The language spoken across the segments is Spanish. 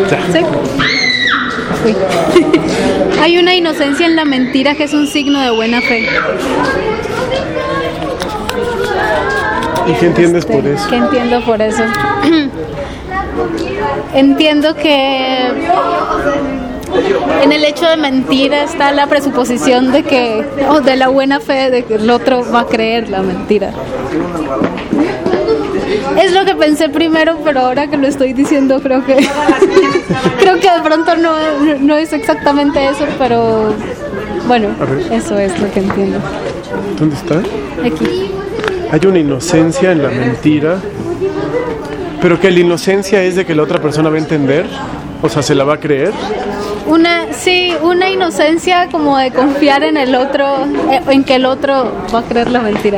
Ya. ¿Sí? Uy. Hay una inocencia en la mentira que es un signo de buena fe. ¿Y qué entiendes por eso? ¿Qué entiendo por eso? Entiendo que en el hecho de mentir está la presuposición de que, de la buena fe de que el otro va a creer la mentira. Es lo que pensé primero, pero ahora que lo estoy diciendo creo que de pronto no es exactamente eso, pero bueno, eso es lo que entiendo. ¿Dónde está? Aquí. Hay una inocencia en la mentira, pero que la inocencia es de que la otra persona va a entender, o sea, se la va a creer. Una inocencia como de confiar en el otro, en que el otro va a creer la mentira.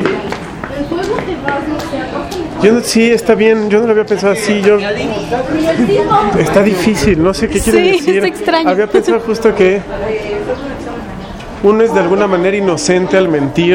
Sí, está bien, yo no lo había pensado así, está difícil, no sé qué quiere decir. Es extraño. Había pensado justo que uno es de alguna manera inocente al mentir,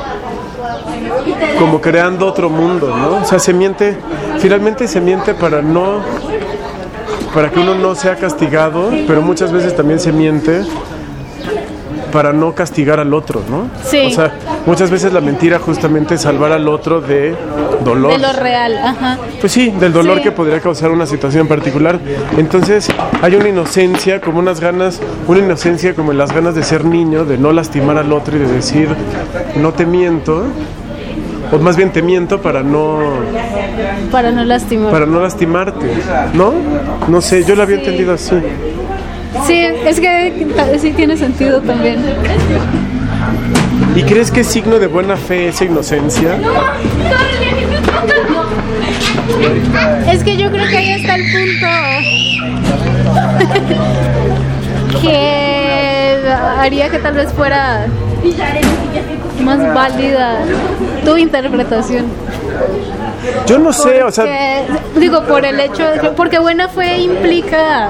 como creando otro mundo, ¿no? O sea, finalmente se miente para que uno no sea castigado, pero muchas veces también se miente para no castigar al otro, ¿no? Sí. O sea, muchas veces la mentira justamente es salvar al otro de dolor. De lo real, ajá. Pues sí, del dolor que podría causar una situación particular. Entonces hay una inocencia, como una inocencia como en las ganas de ser niño, de no lastimar al otro y de decir, no te miento, o más bien te miento para no lastimarte, ¿no? No sé, yo lo había entendido así. Sí, es que sí tiene sentido también. ¿Y crees que es signo de buena fe esa inocencia? Es que yo creo que ahí está el punto que haría que tal vez fuera más válida tu interpretación. Yo no sé, o sea... Digo, por el hecho porque buena fe implica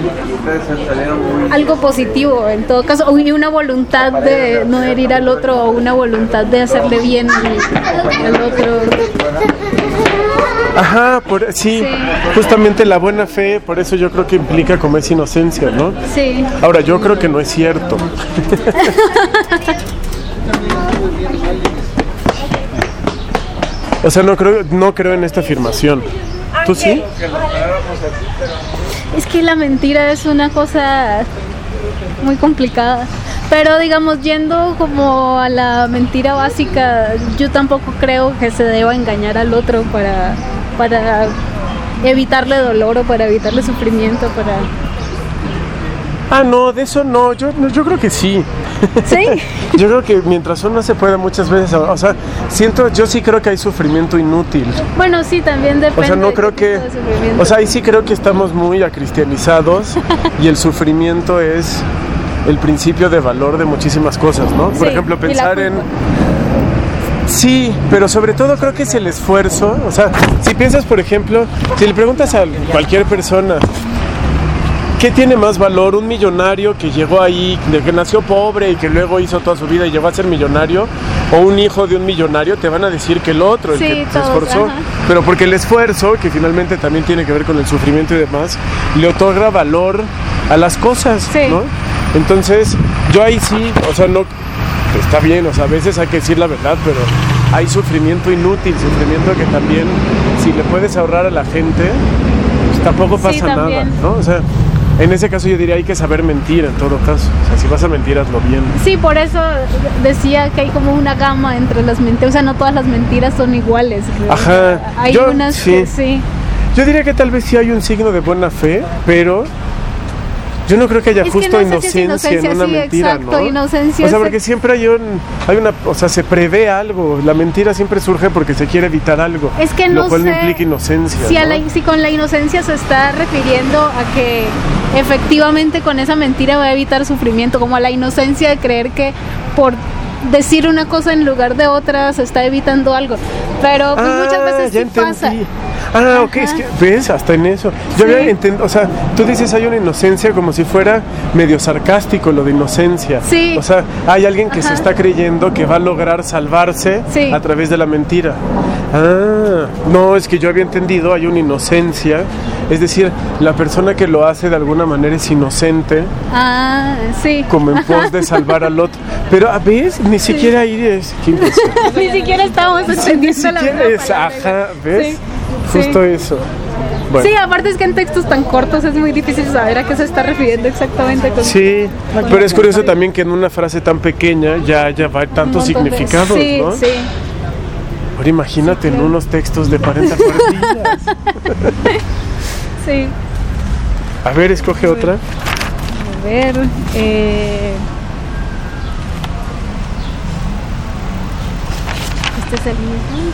algo positivo en todo caso, y una voluntad de no herir al otro, o una voluntad de hacerle bien al otro. Ajá, sí, justamente la buena fe, por eso yo creo que implica como esa inocencia, ¿no? Sí. Ahora, yo creo que no es cierto. O sea, no creo en esta afirmación. ¿Tú sí? Es que la mentira es una cosa muy complicada. Pero digamos, yendo como a la mentira básica, yo tampoco creo que se deba engañar al otro para evitarle dolor o para evitarle sufrimiento, no, de eso no, yo creo que sí. ¿Sí? Yo creo que mientras uno se puede muchas veces, o sea, yo sí creo que hay sufrimiento inútil. Bueno, sí, también depende. O sea, no creo que, o sea, ahí sí creo que estamos muy acristianizados y el sufrimiento es el principio de valor de muchísimas cosas, ¿no? Por ejemplo, pensar en... Sí, pero sobre todo creo que es el esfuerzo. O sea, si piensas, por ejemplo, si le preguntas a cualquier persona, ¿qué tiene más valor? ¿Un millonario que llegó ahí, de que nació pobre y que luego hizo toda su vida y llegó a ser millonario? ¿O un hijo de un millonario? Te van a decir que el otro, el que se esforzó. Ajá. Pero porque el esfuerzo, que finalmente también tiene que ver con el sufrimiento y demás, le otorga valor a las cosas, ¿no? Entonces, yo ahí sí, o sea, no... Está bien, o sea, a veces hay que decir la verdad, pero hay sufrimiento inútil, sufrimiento que también, si le puedes ahorrar a la gente, pues tampoco pasa nada, ¿no? O sea, en ese caso yo diría hay que saber mentir en todo caso. O sea, si vas a mentir, hazlo bien. Sí, por eso decía que hay como una gama entre las mentiras. O sea, no todas las mentiras son iguales. Ajá. Hay unas que sí. Yo diría que tal vez sí hay un signo de buena fe, pero... Yo no creo que haya justo inocencia en una mentira, exacto, ¿no? Inocencia. O sea, porque siempre hay una, o sea, se prevé algo. La mentira siempre surge porque se quiere evitar algo. Es que no lo cual sé no implica inocencia. Si con la inocencia se está refiriendo a que efectivamente con esa mentira va a evitar sufrimiento, como a la inocencia de creer que por decir una cosa en lugar de otra se está evitando algo. Pero pues muchas veces sí pasa. Ok, es que, ¿ves? Hasta en eso. Yo había entendido, o sea, tú dices hay una inocencia como si fuera medio sarcástico lo de inocencia. Sí. O sea, hay alguien que se está creyendo que va a lograr salvarse a través de la mentira. No, es que yo había entendido, hay una inocencia Es decir, la persona que lo hace de alguna manera es inocente. Ah, sí. Como en pos de salvar al otro. Pero a veces ni siquiera ahí es... Ni siquiera estábamos entendiendo la verdad. Ajá, ¿ves? Sí. Justo eso. Bueno. Sí, aparte es que en textos tan cortos es muy difícil saber a qué se está refiriendo exactamente. Sí, pero es curioso también que en una frase tan pequeña ya va tantos significados, ¿no? Sí. Ahora imagínate en unos textos de 40 cuartillas. Sí. A ver, escoge otra. A ver, este es el mismo.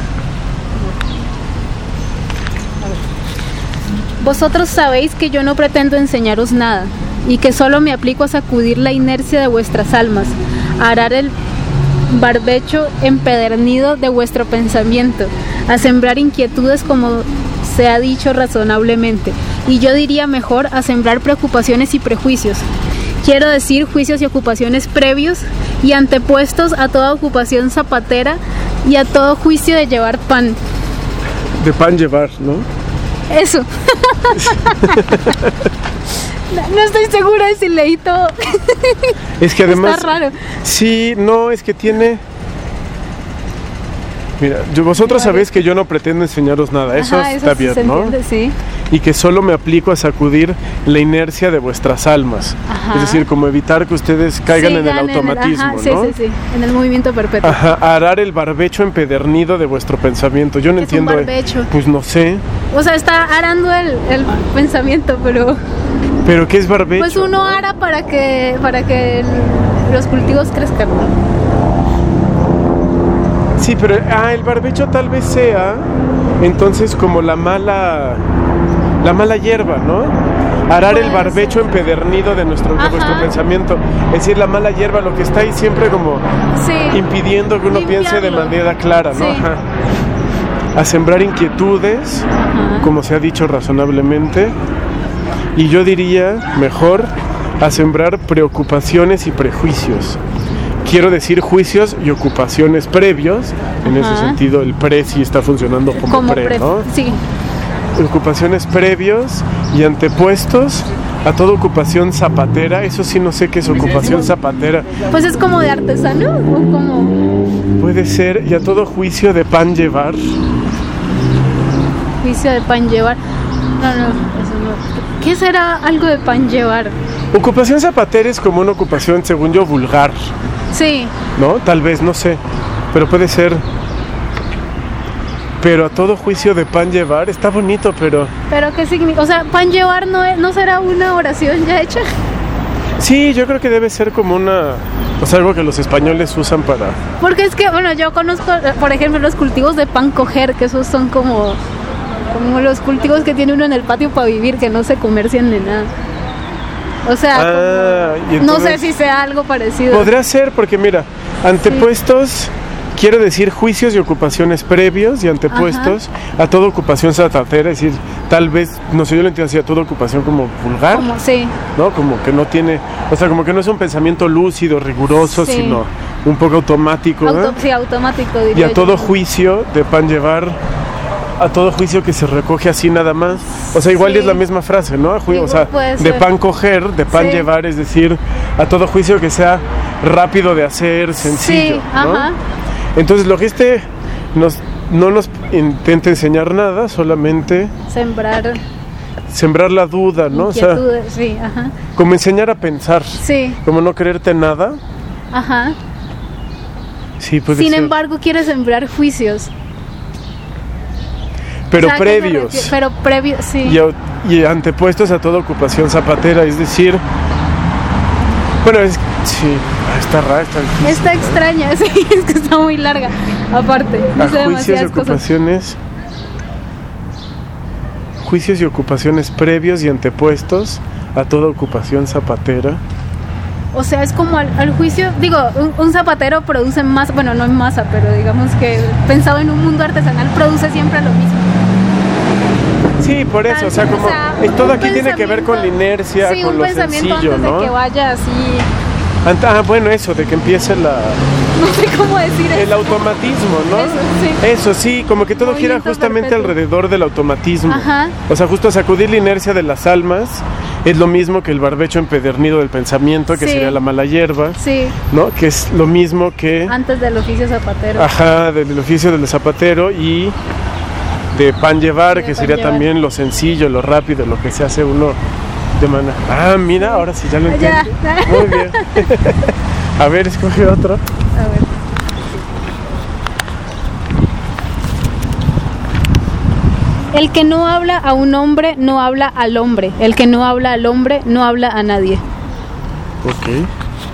Vosotros sabéis que yo no pretendo enseñaros nada, y que solo me aplico a sacudir la inercia de vuestras almas, a arar el barbecho empedernido de vuestro pensamiento, a sembrar inquietudes como se ha dicho razonablemente, y yo diría mejor a sembrar preocupaciones y prejuicios. Quiero decir juicios y ocupaciones previos y antepuestos a toda ocupación zapatera y a todo juicio de llevar pan. De pan llevar, ¿no? Eso. No estoy segura de si leí todo. Es que además... Está raro. Sí, no, es que tiene... Mira, vosotros sabéis que yo no pretendo enseñaros nada. Eso está bien, ¿no? Sí. Y que solo me aplico a sacudir la inercia de vuestras almas. Ajá. Es decir, como evitar que ustedes caigan en el automatismo, ¿no? Sí, en el movimiento perpetuo. Ajá, arar el barbecho empedernido de vuestro pensamiento. Yo no entiendo. ¿Qué es un barbecho? Pues no sé. O sea, está arando el pensamiento, pero... ¿Pero qué es barbecho? Pues uno ara para que los cultivos crezcan, ¿no? Sí, pero el barbecho tal vez sea entonces como la mala hierba, ¿no? Arar el barbecho empedernido de vuestro pensamiento. Es decir, la mala hierba, lo que está ahí siempre como impidiendo que uno piense de manera clara, ¿no? Sí. Ajá. A sembrar inquietudes, como se ha dicho razonablemente, y yo diría mejor a sembrar preocupaciones y prejuicios. Quiero decir juicios y ocupaciones previos. En ese sentido, el pre sí está funcionando como pre, ¿no? Sí. Ocupaciones previos y antepuestos a toda ocupación zapatera. Eso sí, no sé qué es ocupación zapatera. Pues es como de artesano o como... Puede ser, y a todo juicio de pan llevar. Juicio de pan llevar. No, eso no. ¿Qué será algo de pan llevar? Ocupación zapatera es como una ocupación, según yo, vulgar. Sí. ¿No? Tal vez, no sé. Pero puede ser. Pero a todo juicio de pan llevar, está bonito, pero... ¿Pero qué significa? O sea, pan llevar no será una oración ya hecha. Sí, yo creo que debe ser como una... O sea, algo que los españoles usan para... Porque es que, bueno, yo conozco, por ejemplo, los cultivos de pan coger, que esos son como los cultivos que tiene uno en el patio para vivir, que no se comercian ni nada. O sea, entonces, no sé si sea algo parecido. Podría ser, porque mira, antepuestos, quiero decir juicios y ocupaciones previos y antepuestos a toda ocupación zapatera, es decir, tal vez, no sé, yo lo entiendo así, a toda ocupación como vulgar, sí, ¿no? Como que no tiene, o sea, como que no es un pensamiento lúcido, riguroso, sino un poco automático, ¿no? Sí, automático, diría yo. Y a todo juicio de pan llevar, a todo juicio que se recoge así nada más. O sea, igual es la misma frase, ¿no? O sea, de pan coger, de pan llevar, es decir, a todo juicio que sea rápido de hacer, sencillo, ¿no? Ajá. Entonces, lo que no nos intenta enseñar nada, solamente sembrar la duda, ¿no? O sea, sí, ajá. Como enseñar a pensar. Sí. Como no creerte nada. Ajá. Sí, puede Sin ser. embargo, quiere sembrar juicios. Pero previos. Sí. Y antepuestos a toda ocupación zapatera, es decir... Bueno, está rara, está difícil. Está extraña, sí, es que está muy larga. Aparte, dice juicios y ocupaciones. Juicios y ocupaciones previos y antepuestos a toda ocupación zapatera. O sea, es como al juicio, digo, un zapatero produce más, bueno, no en masa, pero digamos que pensado en un mundo artesanal produce siempre lo mismo. Sí, por eso, o sea, como todo aquí tiene que ver con la inercia, con lo sencillo, antes ¿no? De que vaya así Bueno, eso, de que empiece la... No sé cómo decir el automatismo, ¿no? Eso sí, como que todo gira justamente alrededor del automatismo. Ajá. O sea, justo sacudir la inercia de las almas es lo mismo que el barbecho empedernido del pensamiento, que sería la mala hierba, ¿no? Que es lo mismo que... Antes del oficio zapatero. Ajá, del oficio del zapatero y de pan llevar, que sería también lo sencillo, lo rápido, lo que se hace uno de manera... Mira, ahora sí ya lo entiendo. Muy bien. A ver, escoge otro. A ver. El que no habla a un hombre, no habla al hombre. El que no habla al hombre, no habla a nadie. Ok.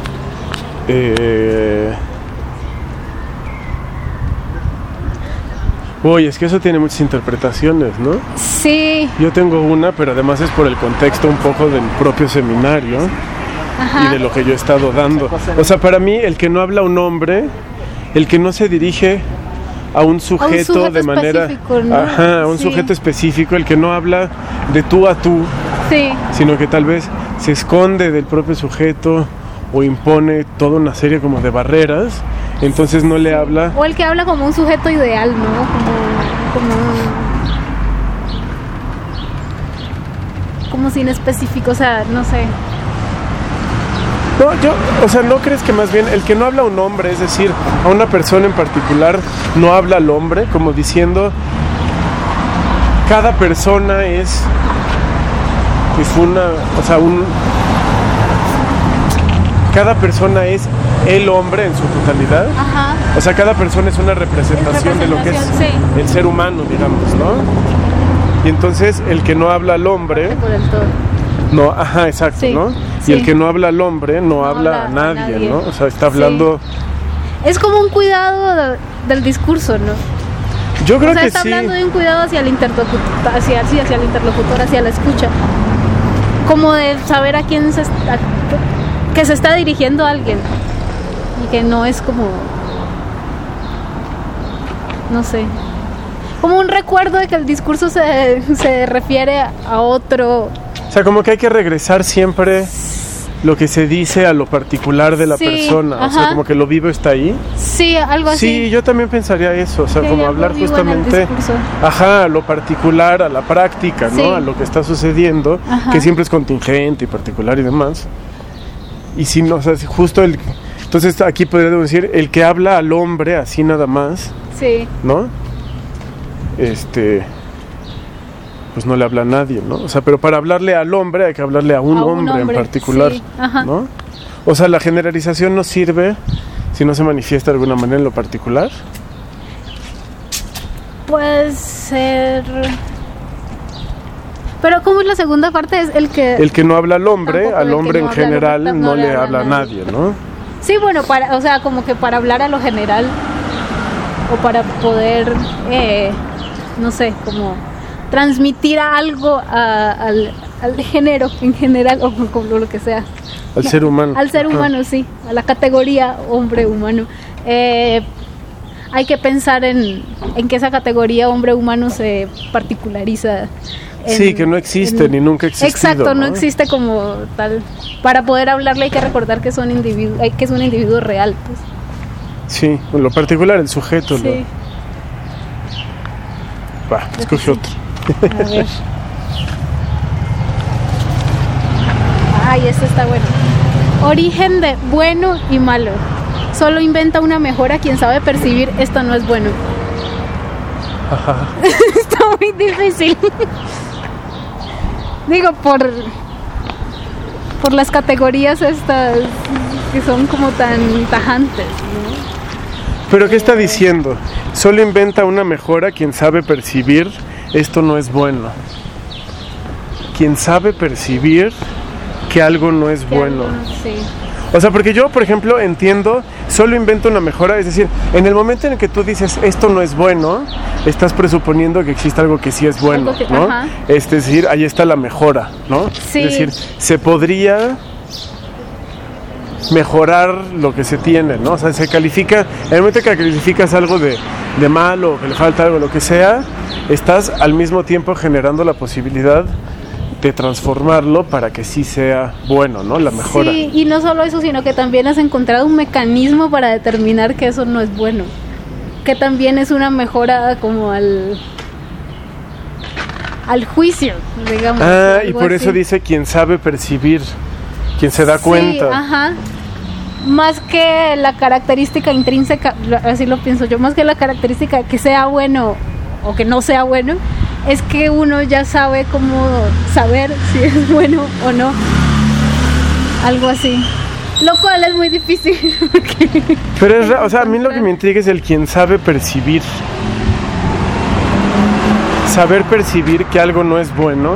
Uy, es que eso tiene muchas interpretaciones, ¿no? Sí. Yo tengo una, pero además es por el contexto un poco del propio seminario. Ajá. Y de lo que yo he estado dando. O sea, para mí, el que no habla a un hombre, el que no se dirige a un sujeto de manera... ¿no? Ajá, a un sujeto específico, el que no habla de tú a tú, sino que tal vez se esconde del propio sujeto o impone toda una serie como de barreras, entonces no le habla... O el que habla como un sujeto ideal, ¿no? Como sin específico, o sea, no sé... No, ¿no crees que más bien el que no habla a un hombre, es decir, a una persona en particular, no habla al hombre, como diciendo, cada persona es cada persona es el hombre en su totalidad? Ajá. O sea, cada persona es una representación de lo que es el ser humano, digamos, ¿no? Y entonces el que no habla al hombre... Por el todo. No, ajá, exacto, ¿no? Y el que no habla al hombre no habla a nadie, ¿no? O sea, está hablando... Es como un cuidado del discurso, ¿no? Yo creo que está hablando de un cuidado hacia el interlocutor, hacia la escucha. Como de saber a quién que se está dirigiendo a alguien. Y que no es como... No sé. Como un recuerdo de que el discurso se refiere a otro... O sea, como que hay que regresar siempre lo que se dice a lo particular de la persona. O sea, como que lo vivo está ahí. Sí, algo así. Sí, yo también pensaría eso. O sea, como hablar justamente a lo particular, a la práctica, ¿no? A lo que está sucediendo, que siempre es contingente y particular y demás. Y si no, o sea, justo entonces aquí podríamos decir el que habla al hombre así nada más. Sí. ¿No? Pues no le habla a nadie, ¿no? O sea, pero para hablarle al hombre hay que hablarle a un hombre en particular, ¿no? O sea, la generalización no sirve si no se manifiesta de alguna manera en lo particular. Puede ser... Pero ¿cómo es la segunda parte? Es el que no habla al hombre en general no le habla a nadie, ¿no? Sí, bueno, o sea, como que para hablar a lo general o para poder, no sé, como transmitir algo al género en general o como lo que sea. Al ser humano. Al ser humano, sí, a la categoría hombre humano. Hay que pensar en que esa categoría hombre humano se particulariza. Que no existe ni nunca ha existido. Exacto, no existe como tal. Para poder hablarle hay que recordar que es un individuo real, pues. Sí, en lo particular el sujeto. Sí. Escoge otro. A ver. Ay, este está bueno. Origen de bueno y malo. Solo inventa una mejora quien sabe percibir esto no es bueno. Ajá. Está muy difícil. Digo, por las categorías estas que son como tan tajantes, ¿no? ¿Pero qué está diciendo? Solo inventa una mejora quien sabe percibir esto no es bueno. Quien sabe percibir que algo no es bueno. Sí. O sea, porque yo, por ejemplo, entiendo, solo invento una mejora, es decir, en el momento en el que tú dices esto no es bueno, estás presuponiendo que existe algo que sí es bueno, ¿no? Es decir, ahí está la mejora, ¿no? Sí. Es decir, se podría mejorar lo que se tiene, ¿no? O sea, se califica, en el momento que calificas algo de malo, que le falta algo, lo que sea, estás al mismo tiempo generando la posibilidad de transformarlo para que sí sea bueno, ¿no? La mejora. Sí, y no solo eso, sino que también has encontrado un mecanismo para determinar que eso no es bueno, que también es una mejora como al juicio, digamos. Y por eso dice quien sabe percibir, quien se da cuenta. Ajá. Más que la característica intrínseca, así lo pienso yo, más que la característica que sea bueno o que no sea bueno, es que uno ya sabe cómo saber si es bueno o no. Algo así. Lo cual es muy difícil. Pero a mí lo que me intriga es el quien sabe percibir. Saber percibir que algo no es bueno.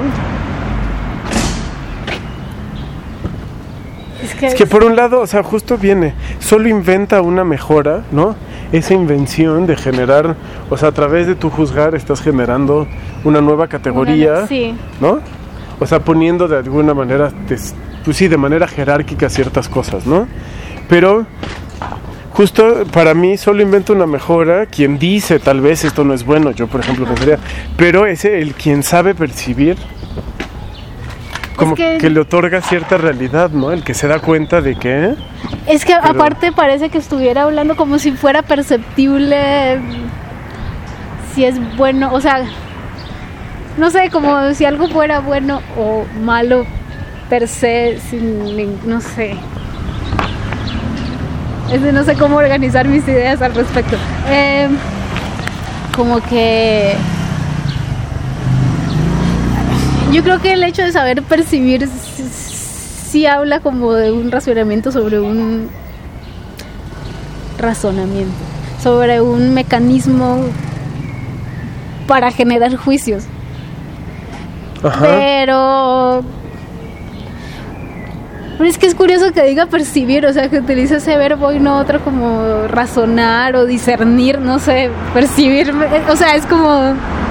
Es que por un lado, justo viene, solo inventa una mejora, ¿no? Esa invención de generar, a través de tu juzgar estás generando una nueva categoría, ¿no? Poniendo de alguna manera, de manera jerárquica ciertas cosas, ¿no? Pero justo para mí solo inventa una mejora quien dice tal vez esto no es bueno, yo por ejemplo pensaría, pero el quien sabe percibir, como que le otorga cierta realidad, ¿no? El que se da cuenta de que... Es que aparte parece que estuviera hablando como si fuera perceptible si es bueno, no sé, como si algo fuera bueno o malo per se, no sé. No sé cómo organizar mis ideas al respecto. Como que... Yo creo que el hecho de saber percibir sí habla como de un racionamiento sobre un razonamiento, sobre un mecanismo para generar juicios. Ajá. Pero es que es curioso que diga percibir, que utiliza ese verbo y no otro como razonar o discernir, no sé, percibir, es como...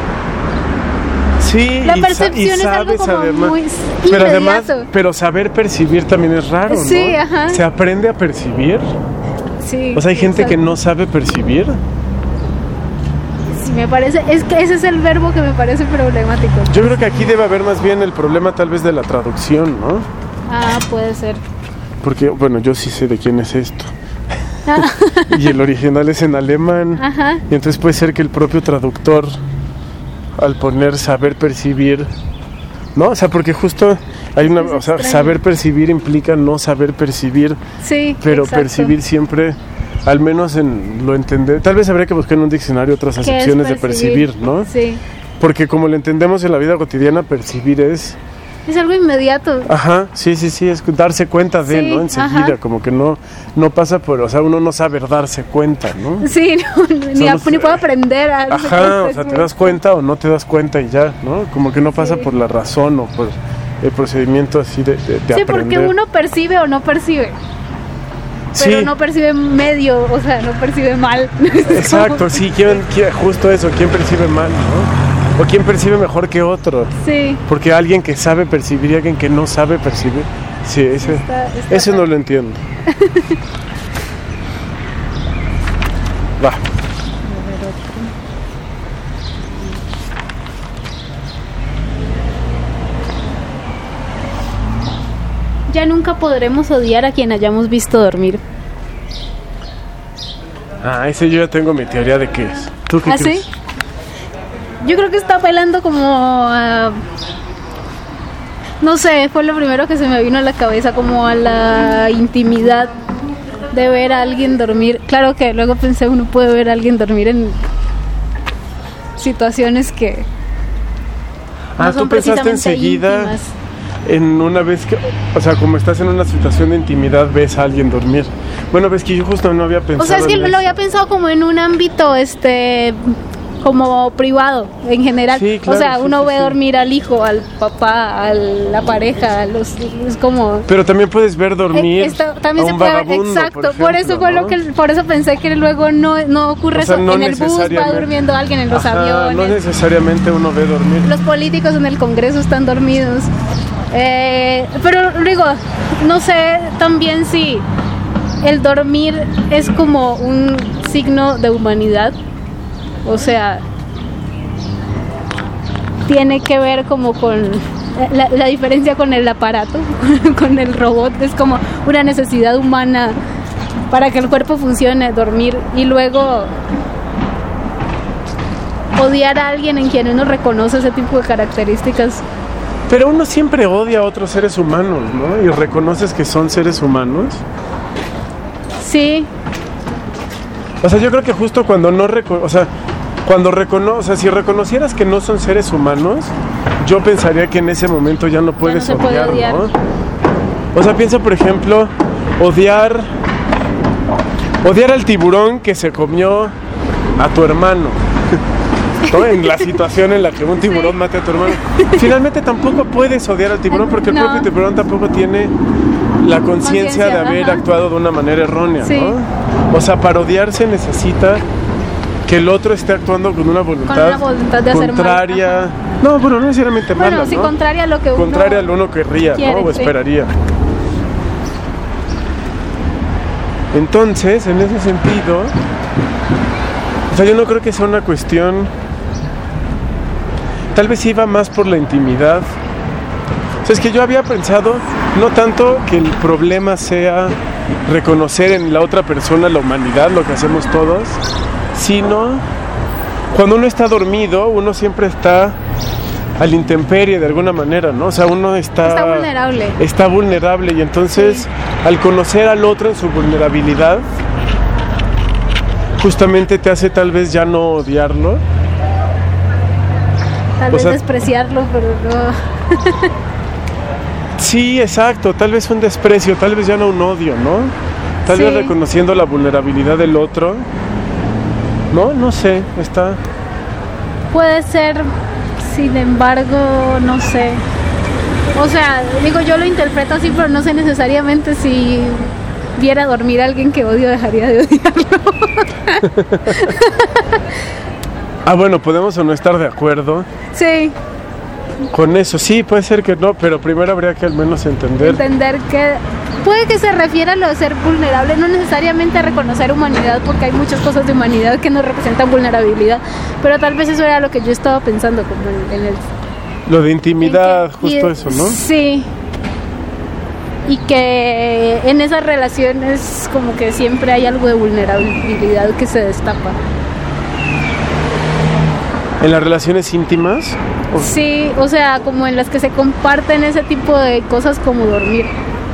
Sí, la percepción es algo como además, muy inmediato. Pero saber percibir también es raro, ¿no? Sí, ajá. ¿Se aprende a percibir? Sí. Hay gente que no sabe percibir. Sí, me parece, es que ese es el verbo que me parece problemático. Yo creo que aquí debe haber más bien el problema tal vez de la traducción, ¿no? Puede ser. Porque, yo sí sé de quién es esto. Y el original es en alemán. Ajá. Y entonces puede ser que el propio traductor, al poner saber percibir, ¿no? Porque justo hay una... saber percibir implica no saber percibir. Sí, pero exacto. Percibir siempre, al menos en lo entender... Tal vez habría que buscar en un diccionario otras acepciones de percibir, ¿no? Sí. Porque como lo entendemos en la vida cotidiana, percibir es... Es algo inmediato. Ajá, sí, es darse cuenta de, ¿no? Enseguida, ajá. Como que no pasa por... uno no sabe darse cuenta, ¿no? Sí, ni puedo aprender a... Ajá, te das cuenta o no te das cuenta y ya, ¿no? Como que no pasa por la razón o por el procedimiento así de aprender. Sí, porque uno percibe o no percibe. Pero no percibe medio, no percibe mal. Exacto, sí, justo eso, ¿quién percibe mal, no? O quién percibe mejor que otro. Sí. Porque alguien que sabe percibir y alguien que no sabe percibir. Sí, ese no lo entiendo. Va. Ya nunca podremos odiar a quien hayamos visto dormir. Ese yo ya tengo mi teoría de qué es. ¿Tú qué crees? ¿Sí? Yo creo que está apelando como a... No sé, fue lo primero que se me vino a la cabeza, como a la intimidad de ver a alguien dormir. Claro que luego pensé, uno puede ver a alguien dormir en situaciones que no son tú pensaste enseguida íntimas. En una vez que, como estás en una situación de intimidad, ves a alguien dormir. Bueno, ves que yo justo no había pensado. Es que lo había pensado como en un ámbito, como privado en general. Sí, claro, uno ve dormir al hijo, al papá, a la pareja, es como... Pero también puedes ver dormir también a un se puede, vagabundo, exacto, por ejemplo, por eso pensé que luego no ocurre eso. En el bus va durmiendo alguien, en los aviones. No necesariamente uno ve dormir. Los políticos en el Congreso están dormidos. Pero digo, no sé también si el dormir es como un signo de humanidad. Tiene que ver como con La diferencia con el aparato, con el robot, es como una necesidad humana para que el cuerpo funcione, dormir, y luego odiar a alguien en quien uno reconoce ese tipo de características. Pero uno siempre odia a otros seres humanos, ¿no? Y reconoces que son seres humanos. Sí. O sea, yo creo que justo cuando no si reconocieras que no son seres humanos, yo pensaría que en ese momento ya no puedes odiar, ¿no? O sea, piensa, por ejemplo, odiar al tiburón que se comió a tu hermano, ¿no? En la situación en la que un tiburón mate a tu hermano. Finalmente tampoco puedes odiar al tiburón porque el propio tiburón tampoco tiene la conciencia de haber actuado de una manera errónea, ¿no? O sea, para odiarse necesita que el otro esté actuando con una voluntad de contraria. Hacer mal. No, bueno, no necesariamente mala, sí, ¿no? contraria a lo que contraria a lo uno querría, quiere, ¿no? O esperaría. Entonces, en ese sentido, o sea, yo no creo que sea una cuestión. Tal vez iba más por la intimidad. O sea, es que yo había pensado no tanto que el problema sea reconocer en la otra persona la humanidad, lo que hacemos todos, sino cuando uno está dormido, uno siempre está a la intemperie de alguna manera, ¿no? O sea, uno está vulnerable. Está vulnerable y entonces al conocer al otro en su vulnerabilidad, justamente te hace tal vez ya no odiarlo. Tal vez despreciarlo, pero no. Sí, exacto, tal vez un desprecio, tal vez ya no un odio, ¿no? Tal vez reconociendo la vulnerabilidad del otro. No sé, está... Puede ser, sin embargo, no sé. O sea, digo, yo lo interpreto así, pero no sé necesariamente si viera dormir a alguien que odio, dejaría de odiarlo. Bueno, podemos o no estar de acuerdo. Sí. Con eso, sí, puede ser que no, pero primero habría que al menos entender que puede que se refiera a lo de ser vulnerable, no necesariamente a reconocer humanidad, porque hay muchas cosas de humanidad que no representan vulnerabilidad, pero tal vez eso era lo que yo estaba pensando, como en el... Lo de intimidad, justo eso, ¿no? Sí. Y que en esas relaciones como que siempre hay algo de vulnerabilidad que se destapa. ¿En las relaciones íntimas? Sí, o sea, como en las que se comparten ese tipo de cosas como dormir.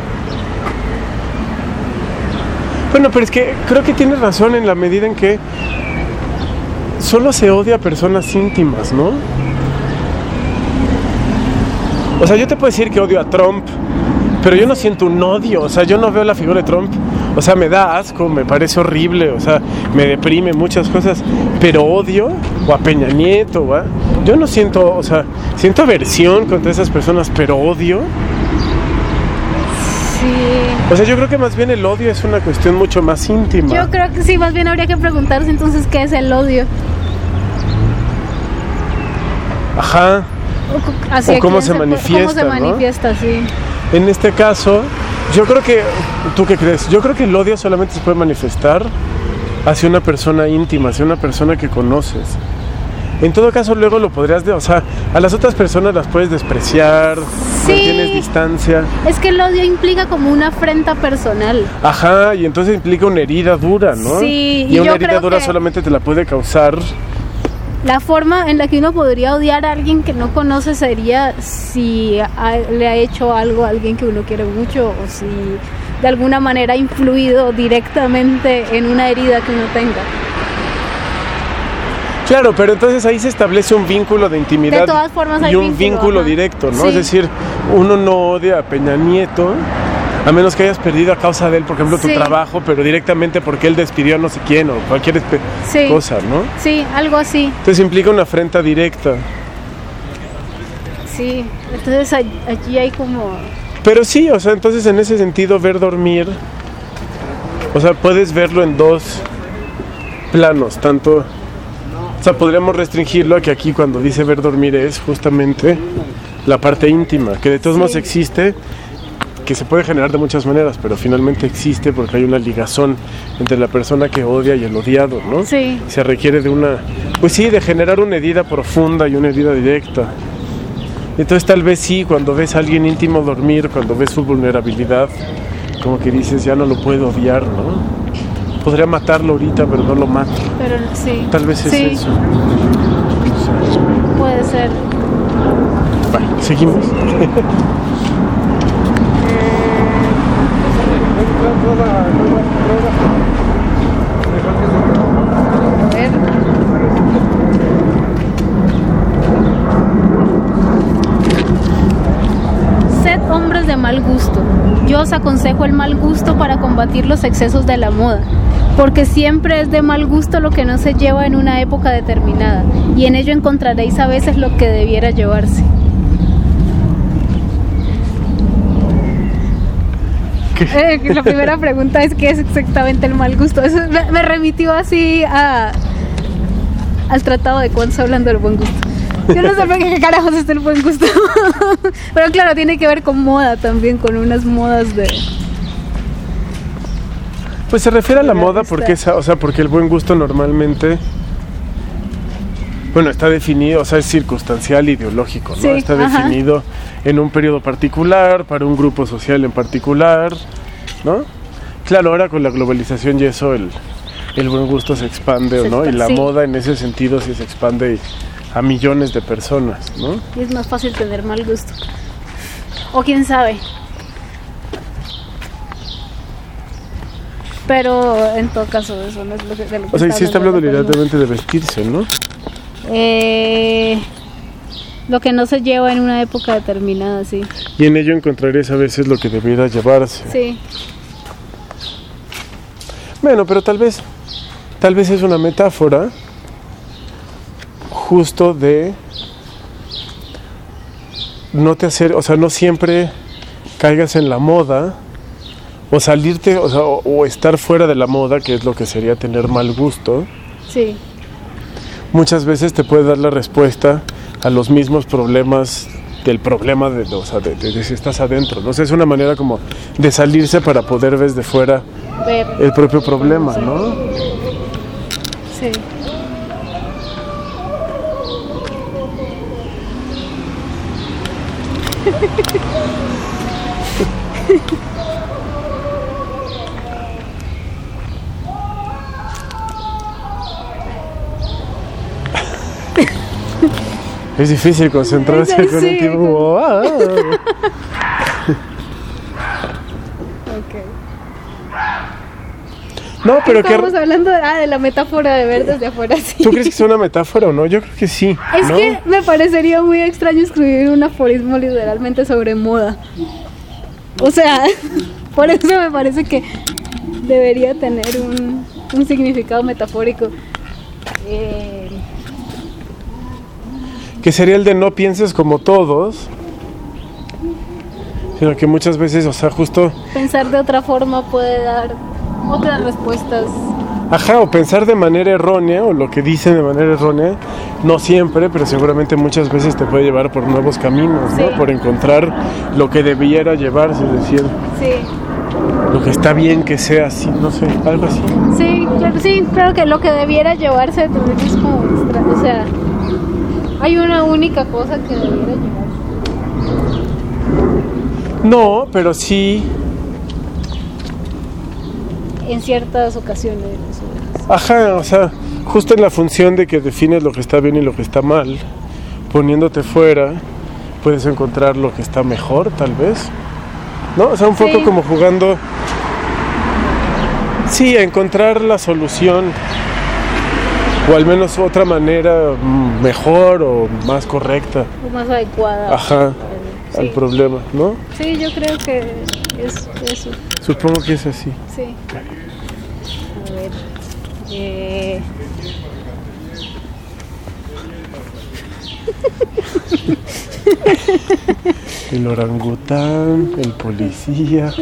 Bueno, pero es que creo que tienes razón en la medida en que solo se odia a personas íntimas, ¿no? O sea, yo te puedo decir que odio a Trump, pero yo no siento un odio, o sea, yo no veo la figura de Trump, o sea, me da asco, me parece horrible, o sea, me deprime muchas cosas, pero odio, o a Peña Nieto, ¿va? Yo no siento, o sea, siento aversión contra esas personas, pero odio. Sí. O sea, yo creo que más bien el odio es una cuestión mucho más íntima. Yo creo que sí, más bien habría que preguntarse entonces qué es el odio. Ajá. O cómo se manifiesta, ¿cómo se manifiesta, ¿no? Sí. En este caso, yo creo que... ¿Tú qué crees? Yo creo que el odio solamente se puede manifestar hacia una persona íntima, hacia una persona que conoces. En todo caso, luego lo podrías... O sea, a las otras personas las puedes despreciar, mantienes distancia. Es que el odio implica como una afrenta personal. Ajá, y entonces implica una herida dura, ¿no? Sí. Y una herida dura solamente te la puede causar... La forma en la que uno podría odiar a alguien que no conoce sería si le ha hecho algo a alguien que uno quiere mucho, o si de alguna manera ha influido directamente en una herida que uno tenga. Claro, pero entonces ahí se establece un vínculo de intimidad. De todas formas hay y un vínculo directo, ¿no? Sí. Es decir, uno no odia a Peña Nieto, a menos que hayas perdido a causa de él, por ejemplo, tu trabajo, pero directamente porque él despidió a no sé quién o cualquier cosa, ¿no? Sí, algo así. Entonces implica una afrenta directa. Sí, entonces allí hay como... Pero sí, o sea, entonces en ese sentido ver dormir, o sea, puedes verlo en dos planos, tanto... O sea, podríamos restringirlo a que aquí cuando dice ver dormir es justamente la parte íntima, que de todos modos existe, que se puede generar de muchas maneras, pero finalmente existe porque hay una ligazón entre la persona que odia y el odiado, ¿no? Sí. Se requiere de una, pues sí, de generar una herida profunda y una herida directa. Entonces tal vez sí, cuando ves a alguien íntimo dormir, cuando ves su vulnerabilidad, como que dices, ya no lo puedo odiar, ¿no? Podría matarlo ahorita, pero no lo mato. Pero sí. Tal vez es eso. Puede ser. Bueno, seguimos. A ver. Sed hombres de mal gusto. Yo os aconsejo el mal gusto para combatir los excesos de la moda, porque siempre es de mal gusto lo que no se lleva en una época determinada, y en ello encontraréis a veces lo que debiera llevarse. La primera pregunta es ¿qué es exactamente el mal gusto? Eso me remitió así al tratado de Kwanzaa hablando del buen gusto. Yo no sé por qué carajos es el buen gusto. Pero claro, tiene que ver con moda también, con unas modas de... Pues se refiere a la moda porque porque el buen gusto normalmente, bueno, está definido, o sea, es circunstancial, ideológico, ¿no? Sí, está definido en un periodo particular, para un grupo social en particular, ¿no? Claro, ahora con la globalización y eso, el buen gusto se expande, ¿no? Y la moda en ese sentido sí se expande a millones de personas, ¿no? Y es más fácil tener mal gusto. O quién sabe. Pero en todo caso eso no es lo que... O sea, y sí está hablando literalmente de vestirse, ¿no? Lo que no se lleva en una época determinada, sí. Y en ello encontrarías a veces lo que debiera llevarse. Sí. Bueno, pero tal vez es una metáfora justo de no siempre caigas en la moda o salirte, o estar fuera de la moda, que es lo que sería tener mal gusto. Sí. Muchas veces te puede dar la respuesta a los mismos problemas del problema de si estás adentro, ¿no? O sea, es una manera como de salirse para poder ver de fuera el propio problema, ¿no? Sí. Es difícil concentrarse con un tipo. No, pero estamos hablando de la metáfora de ver desde afuera, sí. ¿Tú crees que es una metáfora o no? Yo creo que sí. Es que me parecería muy extraño escribir un aforismo literalmente sobre moda. O sea, por eso me parece que debería tener un significado metafórico. Que sería el de no pienses como todos, sino que muchas veces, justo... Pensar de otra forma puede dar otras respuestas. O pensar de manera errónea, o lo que dicen de manera errónea, no siempre, pero seguramente muchas veces te puede llevar por nuevos caminos, ¿no? Por encontrar lo que debiera llevarse, es decir... Sí. Lo que está bien que sea así, no sé, algo así. Sí, claro que lo que debiera llevarse también es como extraño, o sea... Hay una única cosa que debiera llevarse. No, pero sí. En ciertas ocasiones. Justo en la función de que defines lo que está bien y lo que está mal, poniéndote fuera, puedes encontrar lo que está mejor, tal vez. ¿No? O sea, un poco como jugando. Sí, a encontrar la solución. O al menos otra manera mejor o más correcta. O más adecuada. Al problema, ¿no? Sí, yo creo que es eso. Supongo que es así. Sí. A ver. El orangután, el policía.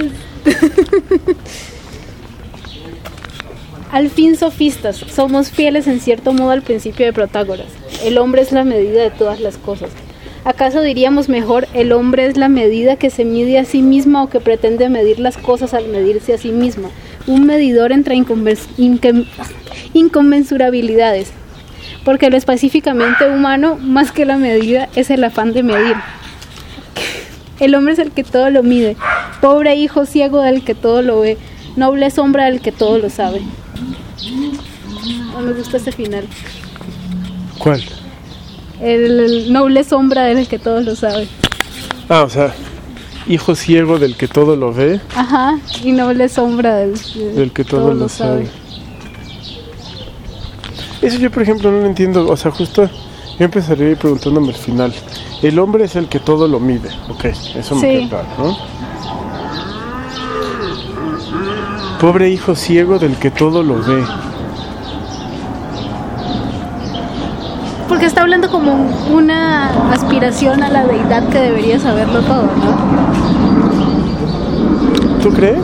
Al fin, sofistas, somos fieles en cierto modo al principio de Protágoras. El hombre es la medida de todas las cosas. ¿Acaso diríamos mejor, el hombre es la medida que se mide a sí misma o que pretende medir las cosas al medirse a sí misma? Un medidor entre inconmensurabilidades. porque lo específicamente humano, más que la medida, es el afán de medir. El hombre es el que todo lo mide, pobre hijo ciego del que todo lo ve, noble sombra del que todo lo sabe. No me gusta ese final. ¿Cuál? El noble sombra del que todo lo sabe. Ah, o sea, hijo ciego del que todo lo ve. Ajá, y noble sombra del que todo lo sabe. Eso yo, por ejemplo, no lo entiendo. O sea, justo yo empezaría preguntándome al final. El hombre es el que todo lo mide. Ok, eso me queda claro, ¿no? Pobre hijo ciego del que todo lo ve. Porque está hablando como una aspiración a la deidad que debería saberlo todo, ¿no? ¿Tú crees?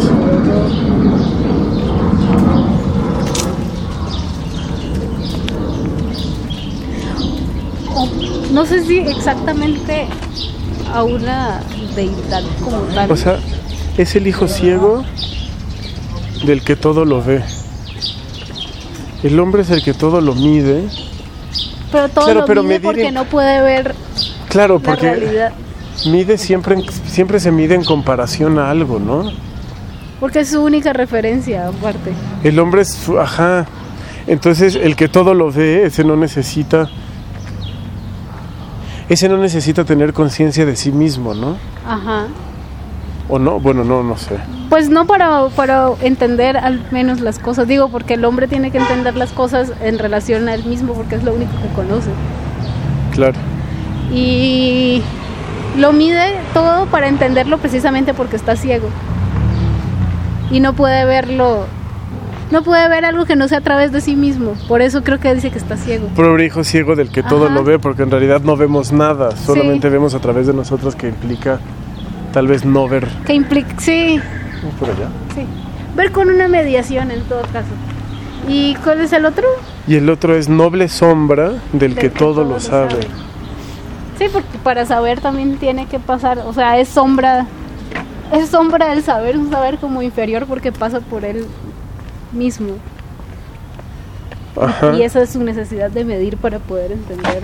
No sé si exactamente a una deidad como tal. O sea, es el hijo ciego del que todo lo ve. El hombre es el que todo lo mide. Pero todo lo mide porque no puede ver claro, la porque realidad. Mide siempre se mide en comparación a algo, ¿no? Porque es su única referencia, aparte. El hombre es... Ajá. Entonces, el que todo lo ve, ese no necesita tener conciencia de sí mismo, ¿no? Ajá. ¿O no? Bueno, no sé. Pues no para entender al menos las cosas. Digo, porque el hombre tiene que entender las cosas en relación a él mismo, porque es lo único que conoce. Claro. Y lo mide todo para entenderlo precisamente porque está ciego. Y no puede verlo... No puede ver algo que no sea a través de sí mismo. Por eso creo que dice que está ciego. Pobre hijo ciego del que todo lo ve, porque en realidad no vemos nada. Solamente vemos a través de nosotros, que implica tal vez no ver. Que implica, sí. ¿Por allá? Sí. Ver con una mediación en todo caso. ¿Y cuál es el otro? Y el otro es noble sombra del que todo lo sabe. Sí, porque para saber también tiene que pasar, o sea, es sombra del saber, un saber como inferior porque pasa por él mismo. Ajá. Y esa es su necesidad de medir para poder entender.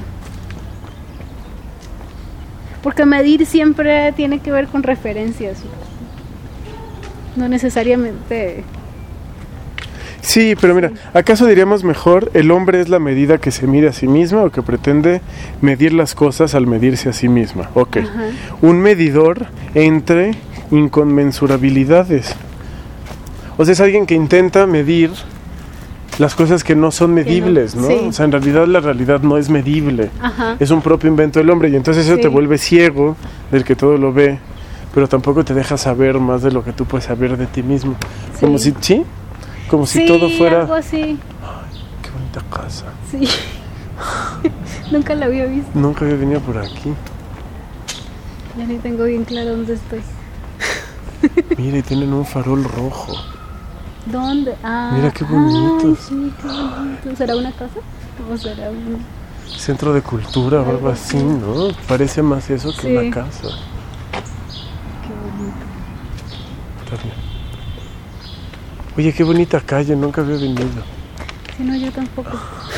Porque medir siempre tiene que ver con referencias, no necesariamente. Sí, pero mira, ¿acaso diríamos mejor el hombre es la medida que se mide a sí misma o que pretende medir las cosas al medirse a sí misma? Ok. Ajá. Un medidor entre inconmensurabilidades. O sea, es alguien que intenta medir las cosas que no son medibles, ¿no? Sí. O sea, en realidad la realidad no es medible. Ajá. Es un propio invento del hombre y entonces eso te vuelve ciego del que todo lo ve, pero tampoco te deja saber más de lo que tú puedes saber de ti mismo. Sí. Como si, ¿sí? Como si todo fuera... algo así. Ay, qué bonita casa. Sí. Nunca la había visto. Nunca había venido por aquí. Ya ni tengo bien claro dónde estoy. Mira, y tienen un farol rojo. ¿Dónde? Ah, mira qué bonitos. Sí, qué bonito. ¿Será una casa? ¿O será un centro de cultura o algo así, ¿no? Parece más eso que una casa. Qué bonito. Está bien. Oye, qué bonita calle, nunca había venido. Sí, no, yo tampoco.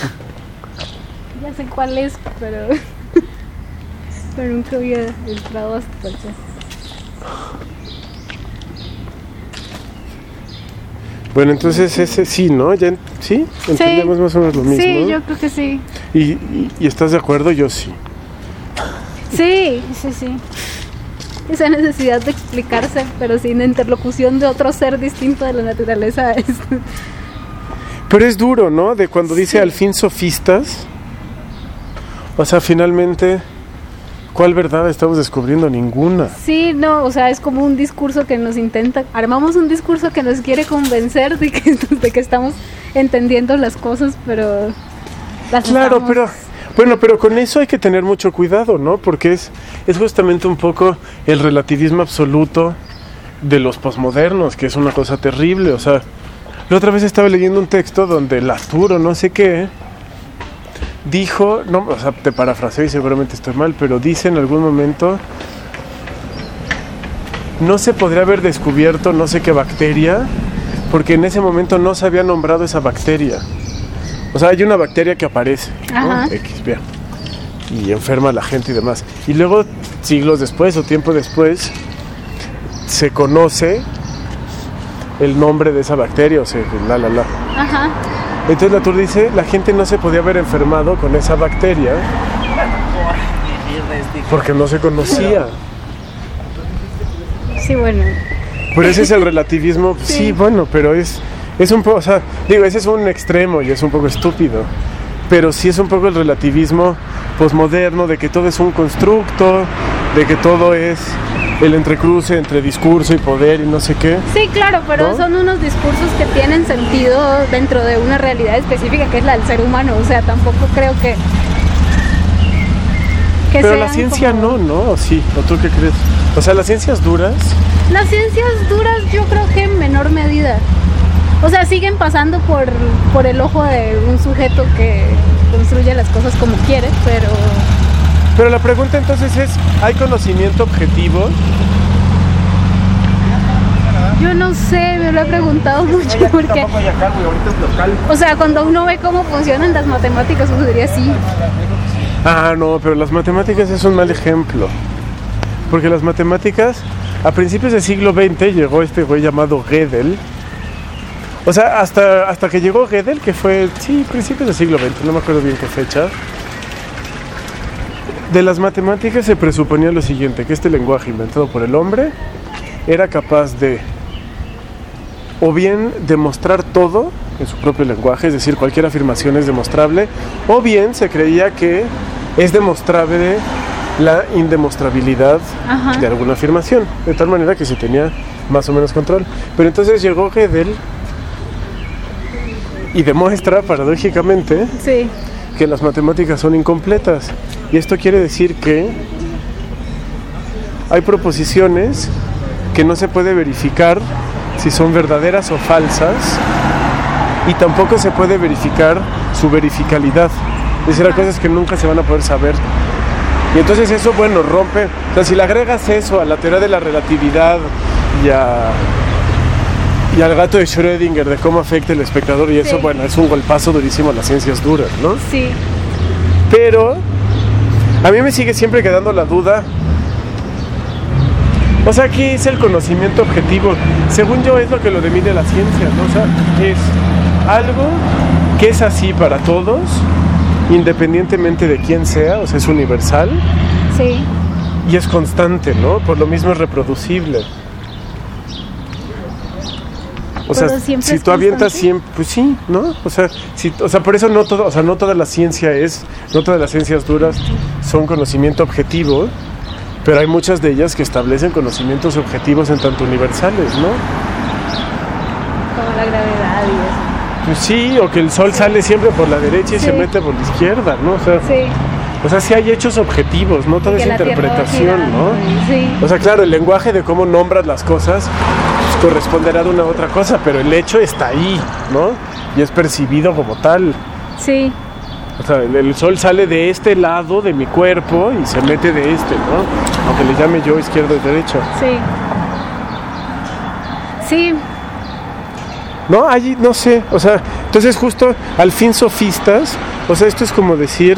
Ya sé cuál es, pero nunca había entrado hasta allá. Bueno, entonces ese sí, ¿no? ¿Ya, sí? ¿Entendemos más o menos lo mismo? Sí, yo creo que sí. ¿Y estás de acuerdo? Yo sí. Sí. Esa necesidad de explicarse, pero sin interlocución de otro ser distinto de la naturaleza es... Pero es duro, ¿no? De cuando dice al fin sofistas. O sea, finalmente, ¿cuál verdad estamos descubriendo? Ninguna. Sí, no, o sea, es como un discurso que nos intenta... Armamos un discurso que nos quiere convencer de que estamos entendiendo las cosas, pero... Claro, pero... Bueno, pero con eso hay que tener mucho cuidado, ¿no? Porque es justamente un poco el relativismo absoluto de los posmodernos, que es una cosa terrible. O sea, la otra vez estaba leyendo un texto donde Latour, no sé qué, dijo, no, o sea, te parafraseo y seguramente estoy mal, pero dice en algún momento, no se podría haber descubierto no sé qué bacteria, porque en ese momento no se había nombrado esa bacteria. O sea, hay una bacteria que aparece, Ajá. ¿no? XB, y enferma a la gente y demás. Y luego, siglos después o tiempo después, se conoce el nombre de esa bacteria, o sea, Ajá. Entonces Latour dice, la gente no se podía haber enfermado con esa bacteria porque no se conocía. Sí, bueno. Pero ese es el relativismo, sí, bueno, pero es un poco, o sea, digo, ese es un extremo y es un poco estúpido, pero sí es un poco el relativismo posmoderno de que todo es un constructo, de que todo es el entrecruce entre discurso y poder y no sé qué. Sí, claro, pero ¿no? son unos discursos que tienen sentido dentro de una realidad específica que es la del ser humano, o sea, tampoco creo que pero la ciencia como... ¿no? ¿O sí? ¿O tú qué crees? O sea, las ciencias duras... Las ciencias duras yo creo que en menor medida. O sea, siguen pasando por el ojo de un sujeto que construye las cosas como quiere, pero... Pero la pregunta entonces es, ¿hay conocimiento objetivo? Yo no sé, me lo he preguntado mucho porque... O sea, cuando uno ve cómo funcionan las matemáticas, uno diría sí. Ah, no, pero las matemáticas es un mal ejemplo. Porque las matemáticas, a principios del siglo XX llegó este güey llamado Gödel. O sea, hasta que llegó Gödel, que fue, sí, principios del siglo XX, no me acuerdo bien qué fecha. De las matemáticas se presuponía lo siguiente, que este lenguaje inventado por el hombre era capaz de o bien demostrar todo en su propio lenguaje, es decir, cualquier afirmación es demostrable, o bien se creía que es demostrable la indemostrabilidad Ajá. de alguna afirmación, de tal manera que se tenía más o menos control. Pero entonces llegó Gödel y demuestra paradójicamente sí. que las matemáticas son incompletas. Y esto quiere decir que hay proposiciones que no se puede verificar si son verdaderas o falsas, y tampoco se puede verificar su verificabilidad. Es decir, hay cosas que nunca se van a poder saber. Y entonces eso, bueno, rompe. O sea, si le agregas eso a la teoría de la relatividad y al gato de Schrödinger de cómo afecta el espectador y eso, bueno, es un golpazo durísimo a las ciencias duras, ¿no? Sí. Pero a mí me sigue siempre quedando la duda. O sea, ¿qué es el conocimiento objetivo? Según yo es lo que lo define la ciencia, ¿no? O sea, es algo que es así para todos, independientemente de quién sea, o sea, es universal. Sí. Y es constante, ¿no? Por lo mismo es reproducible. O sea, si tú avientas siempre, pues sí, ¿no? O sea, por eso no todo, o sea, no toda la ciencia no todas las ciencias duras son conocimiento objetivo, pero hay muchas de ellas que establecen conocimientos objetivos en tanto universales, ¿no? Como la gravedad y eso. Pues sí, o que el sol sale siempre por la derecha y se mete por la izquierda, ¿no? O sea, sí hay hechos objetivos, no toda esa interpretación, ¿no? Sí. O sea, claro, el lenguaje de cómo nombras las cosas pues, corresponderá de una u otra cosa, pero el hecho está ahí, ¿no? Y es percibido como tal. Sí. O sea, el sol sale de este lado de mi cuerpo y se mete de este, ¿no? Aunque le llame yo izquierda y derecha. Sí. Sí. No, allí no sé, o sea, entonces justo al fin sofistas, o sea, esto es como decir,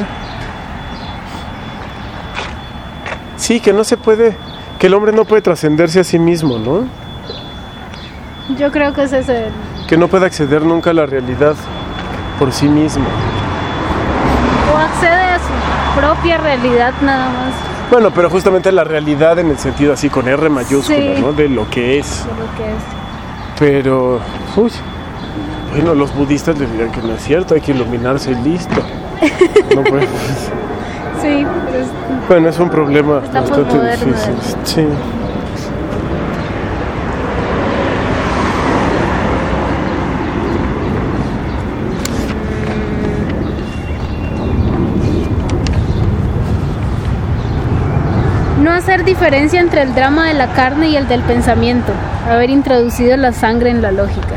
sí, que no se puede, que el hombre no puede trascenderse a sí mismo, ¿no? Yo creo que ese es el... Que no puede acceder nunca a la realidad por sí mismo. O accede a su propia realidad nada más. Bueno, pero justamente la realidad en el sentido así con R mayúscula, sí. ¿No? De lo que es. De lo que es. Pero, bueno, los budistas le dirán que no es cierto, hay que iluminarse y listo. No puede. Sí, pues, bueno, es un problema bastante difícil. Sí. No hacer diferencia entre el drama de la carne y el del pensamiento. Haber introducido la sangre en la lógica.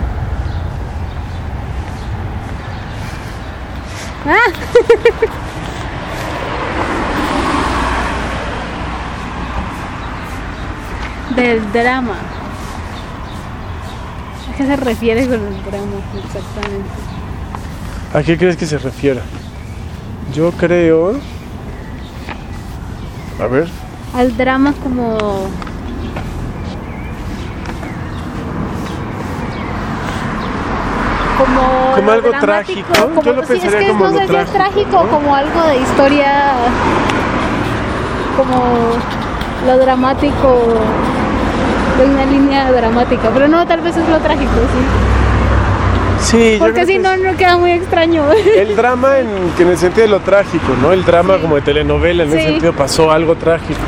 ¡Ah! Del drama. ¿A qué se refiere con el drama exactamente? ¿A qué crees que se refiera? Yo creo... A ver. Al drama como... Como algo trágico. Yo lo pensaría como no sé si es trágico, ¿no? Como algo de historia, como lo dramático de una línea dramática, pero no, tal vez es lo trágico, sí. Sí, porque si no queda muy extraño. El drama en el sentido de lo trágico, ¿no? El drama como de telenovela, en ese sentido pasó algo trágico.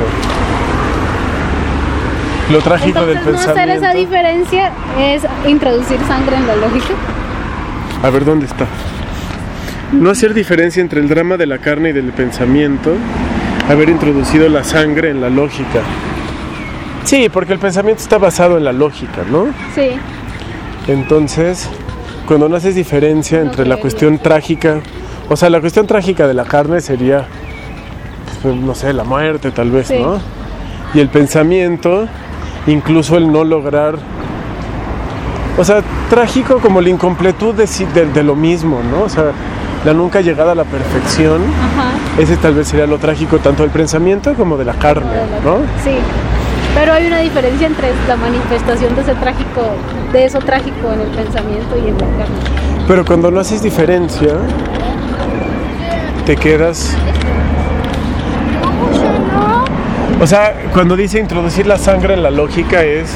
Lo trágico entonces, del pensamiento. No hacer esa diferencia es introducir sangre en la lógica. A ver, ¿dónde está? No hacer diferencia entre el drama de la carne y del pensamiento, haber introducido la sangre en la lógica. Sí, porque el pensamiento está basado en la lógica, ¿no? Sí. Entonces, cuando no haces diferencia entre la cuestión trágica, o sea, la cuestión trágica de la carne sería, pues, no sé, la muerte tal vez, ¿no? Y el pensamiento, incluso el no lograr... O sea, trágico como la incompletud de lo mismo, ¿no? O sea, la nunca llegada a la perfección. Ajá. Ese tal vez sería lo trágico tanto del pensamiento como de la carne, ¿no? Sí, pero hay una diferencia entre la manifestación de eso trágico en el pensamiento y en la carne. Pero cuando no haces diferencia, te quedas... O sea, cuando dice introducir la sangre en la lógica es...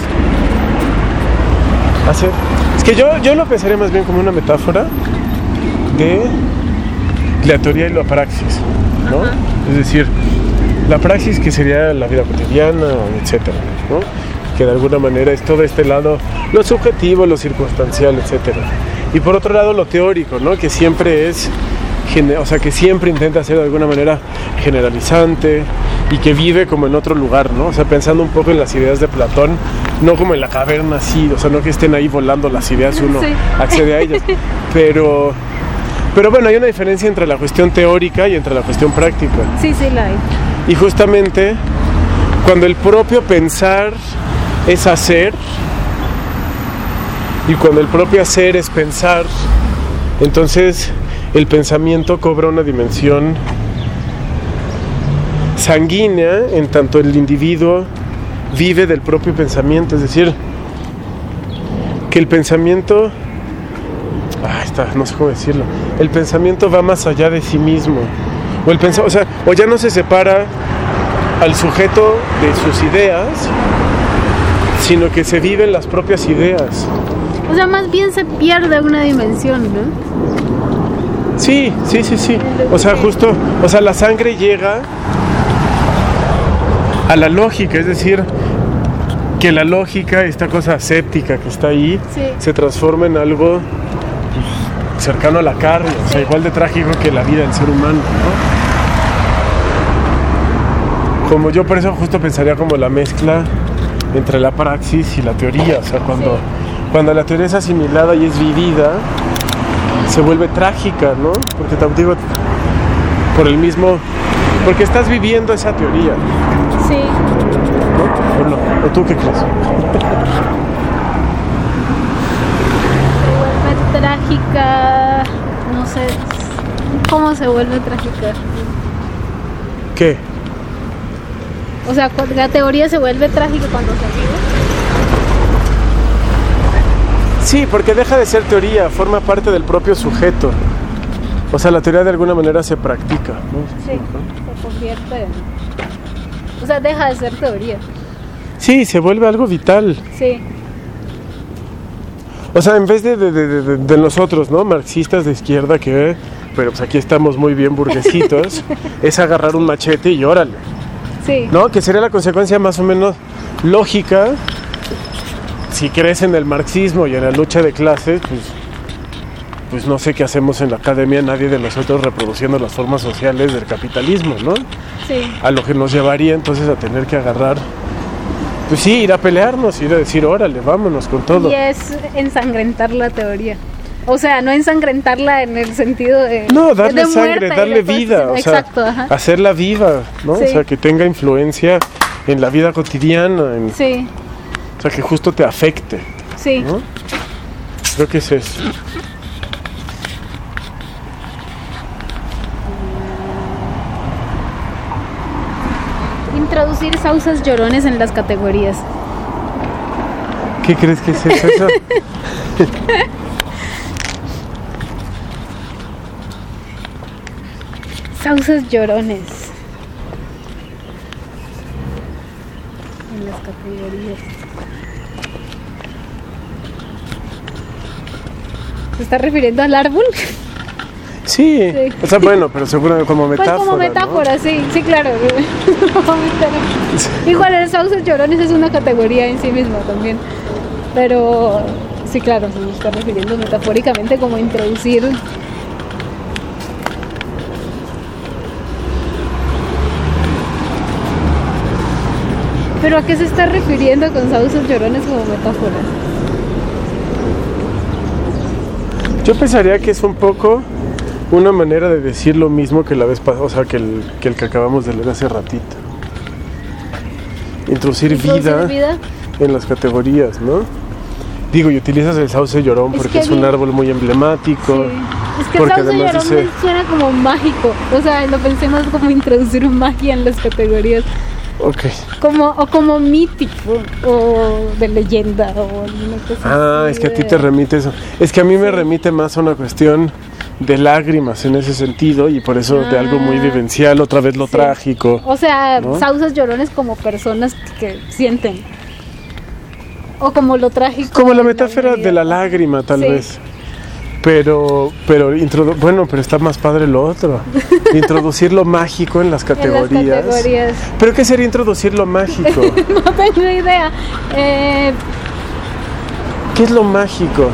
Es que yo lo pensaría más bien como una metáfora de la teoría y la praxis, ¿no? Ajá. Es decir, la praxis que sería la vida cotidiana, etcétera, ¿no? Que de alguna manera es todo este lado, lo subjetivo, lo circunstancial, etcétera. Y por otro lado lo teórico, ¿no? Que siempre es, o sea, que siempre intenta ser de alguna manera generalizante y que vive como en otro lugar, ¿no? O sea, pensando un poco en las ideas de Platón, no como en la caverna así, o sea, no que estén ahí volando las ideas y uno accede a ellas, pero bueno, hay una diferencia entre la cuestión teórica y entre la cuestión práctica. Sí, la hay. Y justamente cuando el propio pensar es hacer y cuando el propio hacer es pensar, entonces el pensamiento cobra una dimensión sanguínea en tanto el individuo vive del propio pensamiento, es decir, que el pensamiento, no sé cómo decirlo, el pensamiento va más allá de sí mismo, o ya no se separa al sujeto de sus ideas, sino que se viven las propias ideas. O sea, más bien se pierde una dimensión, ¿no? Sí. O sea, justo, o sea, la sangre llega a la lógica, es decir, que la lógica, esta cosa aséptica que está ahí, se transforma en algo pues, cercano a la carne, o sea, igual de trágico que la vida del ser humano, ¿no? Como yo por eso justo pensaría como la mezcla entre la praxis y la teoría, o sea, cuando la teoría es asimilada y es vivida, se vuelve trágica, ¿no? Porque te digo, porque estás viviendo esa teoría. Sí. ¿No? ¿O tú qué crees? Se vuelve trágica, no sé, ¿cómo se vuelve trágica? ¿Qué? O sea, la teoría se vuelve trágica cuando se vive. Sí, porque deja de ser teoría, forma parte del propio sujeto. O sea, la teoría de alguna manera se practica, ¿no? Sí, se convierte en... O sea, deja de ser teoría. Sí, se vuelve algo vital. Sí. O sea, en vez de nosotros, ¿no? Marxistas de izquierda que... Pero pues aquí estamos muy bien burguesitos. Es agarrar un machete y órale. Sí. ¿No? Que sería la consecuencia más o menos lógica. Si crees en el marxismo y en la lucha de clases, pues no sé qué hacemos en la academia, nadie de nosotros reproduciendo las formas sociales del capitalismo, ¿no? Sí. A lo que nos llevaría entonces a tener que agarrar, pues sí, ir a pelearnos, ir a decir, órale, vámonos con todo. Y es ensangrentar la teoría. O sea, no ensangrentarla en el sentido de... No, darle sangre, darle vida, o sea, exacto, ajá. Hacerla viva, ¿no? Sí. O sea, que tenga influencia en la vida cotidiana. Sí. O sea, que justo te afecte. Sí. ¿No? Creo que es eso. introducir Sausas Llorones en las categorías. ¿Qué crees que es eso? Sausas Llorones en las categorías. ¿Se está refiriendo al árbol? Sí, o sea, bueno, pero seguro como metáfora. Pues como metáfora, ¿no? Sí, claro. Sí. Igual el Sausas Llorones es una categoría en sí misma también. Pero sí, claro, se está refiriendo metafóricamente como introducir. ¿Pero a qué se está refiriendo con Sausas Llorones como metáfora? Yo pensaría que es un poco una manera de decir lo mismo que la vez pasada, o sea, que el que acabamos de leer hace ratito. Introducir vida en las categorías, ¿no? Digo, y utilizas el sauce llorón porque es un árbol muy emblemático. Sí. Es que el sauce llorón suena como mágico, o sea, lo pensé más como introducir magia en las categorías. Okay. Como mítico o de leyenda o alguna cosa así. Es que a ti te remite eso. Es que a mí me remite más a una cuestión de lágrimas en ese sentido y por eso de algo muy vivencial, otra vez lo trágico. O sea, ¿no? Sausas llorones como personas que sienten. O como lo trágico. Como la metáfora de la lágrima, tal vez. Pero está más padre lo otro. Introducir lo mágico en las categorías. En las categorías. ¿Pero qué sería introducir lo mágico? No tengo idea. ¿Qué es lo mágico?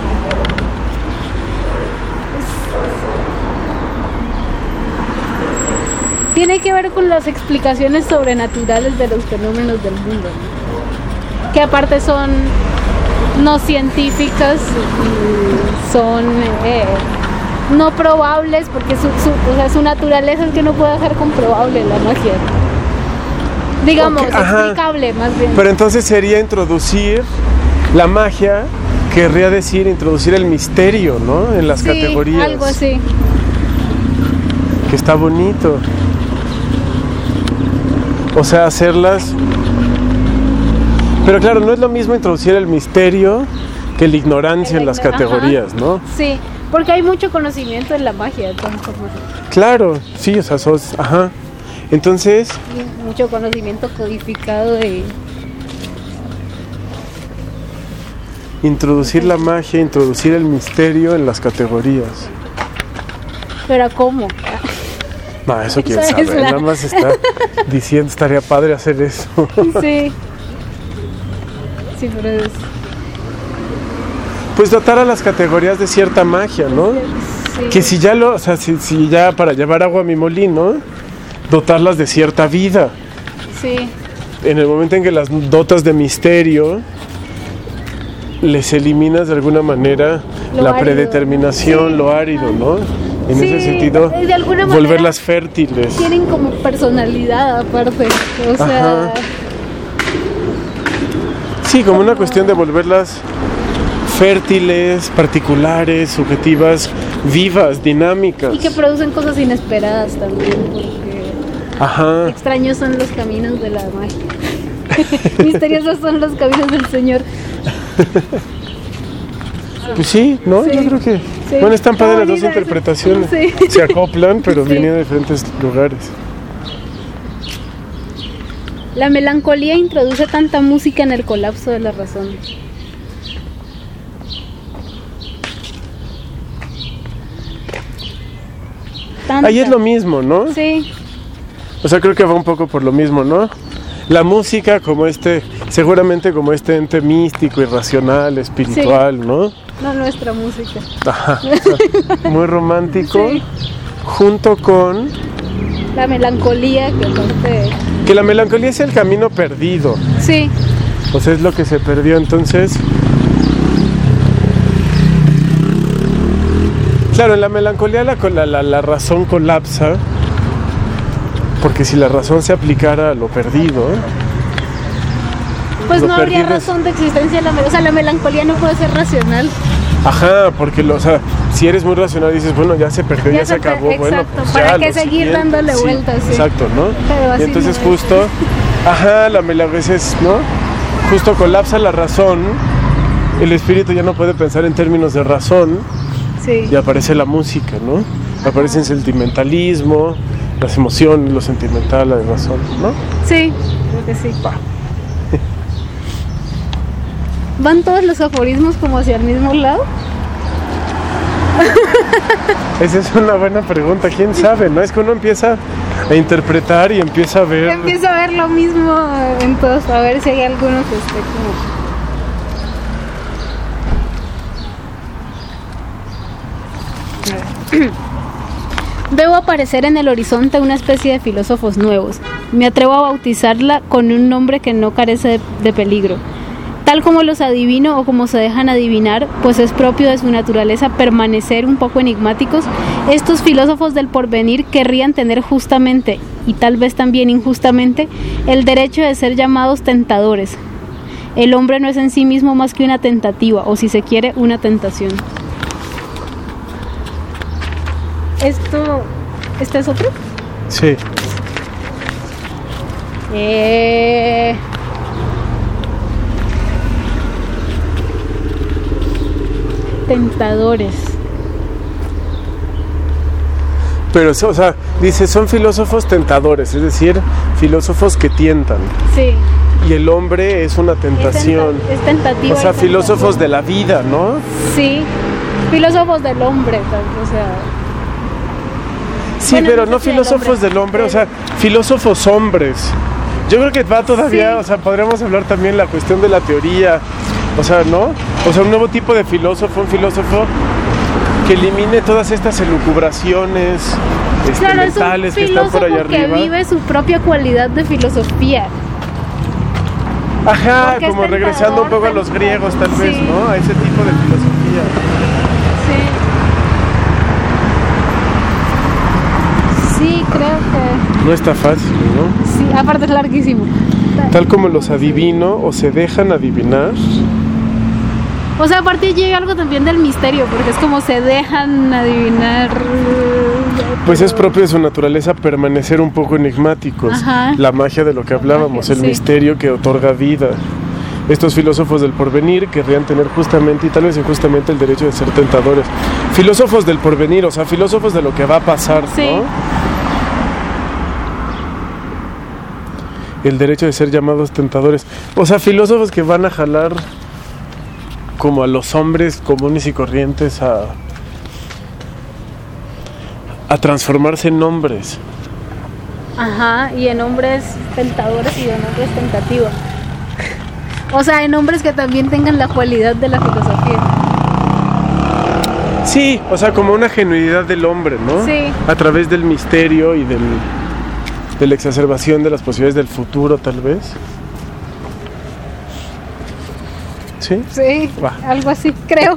Tiene que ver con las explicaciones sobrenaturales de los fenómenos del mundo, ¿no? Que aparte son no científicas y son no probables porque su naturaleza es que no puede ser comprobable la magia. Digamos, explicable más bien. Pero entonces sería introducir la magia, querría decir introducir el misterio, ¿no? En las categorías. Algo así. Que está bonito. O sea, hacerlas. Pero claro, no es lo mismo introducir el misterio que la ignorancia en las categorías, ¿no? Sí, porque hay mucho conocimiento en la magia. Claro, sí, o sea, entonces... Y mucho conocimiento codificado de... Introducir la magia, introducir el misterio en las categorías. ¿Pero cómo? No, eso quién sabe, nada más está diciendo, estaría padre hacer eso. Sí. Sí, pero es... Pues dotar a las categorías de cierta magia, ¿no? Sí. Que si ya para llevar agua a mi molino, dotarlas de cierta vida. Sí. En el momento en que las dotas de misterio, les eliminas de alguna manera la predeterminación, lo árido, ¿no? En ese sentido, de alguna volverlas fértiles. Tienen como personalidad aparte, o sea... Sí, como una cuestión de volverlas fértiles, particulares, subjetivas, vivas, dinámicas. Y que producen cosas inesperadas también, porque extraños son los caminos de la magia. Misteriosos son los caminos del Señor. Pues sí, ¿no? Sí. Yo creo que... Sí. Bueno, están padres las dos interpretaciones. Sí. Se acoplan, pero vienen de diferentes lugares. La melancolía introduce tanta música en el colapso de la razón. Tanta. Ahí es lo mismo, ¿no? Sí. O sea, creo que va un poco por lo mismo, ¿no? La música como seguramente como este ente místico, irracional, espiritual, ¿no? No nuestra música. Muy romántico, junto con... La melancolía que la melancolía es el camino perdido. Sí. O sea, es lo que se perdió, entonces... Claro, en la melancolía la razón colapsa, porque si la razón se aplicara a lo perdido... Pues no habría razón de existencia, o sea, la melancolía no puede ser racional. Ajá, porque si eres muy racional dices, bueno, ya se perdió, ya se acabó, exacto, bueno, pues ¿para qué seguir dándole vueltas? Sí. Exacto, ¿no? Pero y entonces justo, a veces, ¿no? Justo colapsa la razón, el espíritu ya no puede pensar en términos de razón, y aparece la música, ¿no? Aparece el sentimentalismo, las emociones, lo sentimental, la razón, ¿no? Sí, creo que sí. ¿Van todos los aforismos como hacia el mismo lado? Esa es una buena pregunta, quién sabe, ¿no? Es que uno empieza a interpretar y empieza a ver... Empieza a ver lo mismo en todos, a ver si hay alguno que esté como... Veo aparecer en el horizonte una especie de filósofos nuevos. Me atrevo a bautizarla con un nombre que no carece de peligro. Tal como los adivino o como se dejan adivinar, pues es propio de su naturaleza permanecer un poco enigmáticos, estos filósofos del porvenir querrían tener justamente, y tal vez también injustamente, el derecho de ser llamados tentadores. El hombre no es en sí mismo más que una tentativa, o si se quiere, una tentación. ¿Este es otro? Sí. Tentadores. Pero, dice, son filósofos tentadores, es decir, filósofos que tientan. Sí. Y el hombre es una tentación. Es tentativa. Filósofos de la vida, ¿no? Sí, filósofos del hombre, Sí, bueno, pero no filósofos del hombre, filósofos hombres. Yo creo que va todavía, podríamos hablar también la cuestión de la teoría, ¿no? Un nuevo tipo de filósofo, un filósofo que elimine todas estas elucubraciones mentales que están por allá arriba. Que vive su propia cualidad de filosofía. Ajá, como regresando un poco a los griegos tal vez, ¿no? A ese tipo de filosofía. Sí, creo que... No está fácil, ¿no? Sí, aparte es larguísimo. Tal como los adivino o se dejan adivinar. Aparte llega algo también del misterio, porque es como se dejan adivinar. Pues es propio de su naturaleza permanecer un poco enigmáticos. Ajá. La magia de lo que hablábamos, el misterio que otorga vida. Estos filósofos del porvenir querrían tener justamente y tal vez injustamente el derecho de ser tentadores. Filósofos del porvenir, filósofos de lo que va a pasar, ¿no? El derecho de ser llamados tentadores. Filósofos que van a jalar como a los hombres comunes y corrientes a transformarse en hombres. Ajá, y en hombres tentadores y en hombres tentativos. En hombres que también tengan la cualidad de la filosofía. Sí, como una genuinidad del hombre, ¿no? Sí. A través del misterio y de la exacerbación de las posibilidades del futuro, tal vez. ¿Sí? Sí, algo así, creo.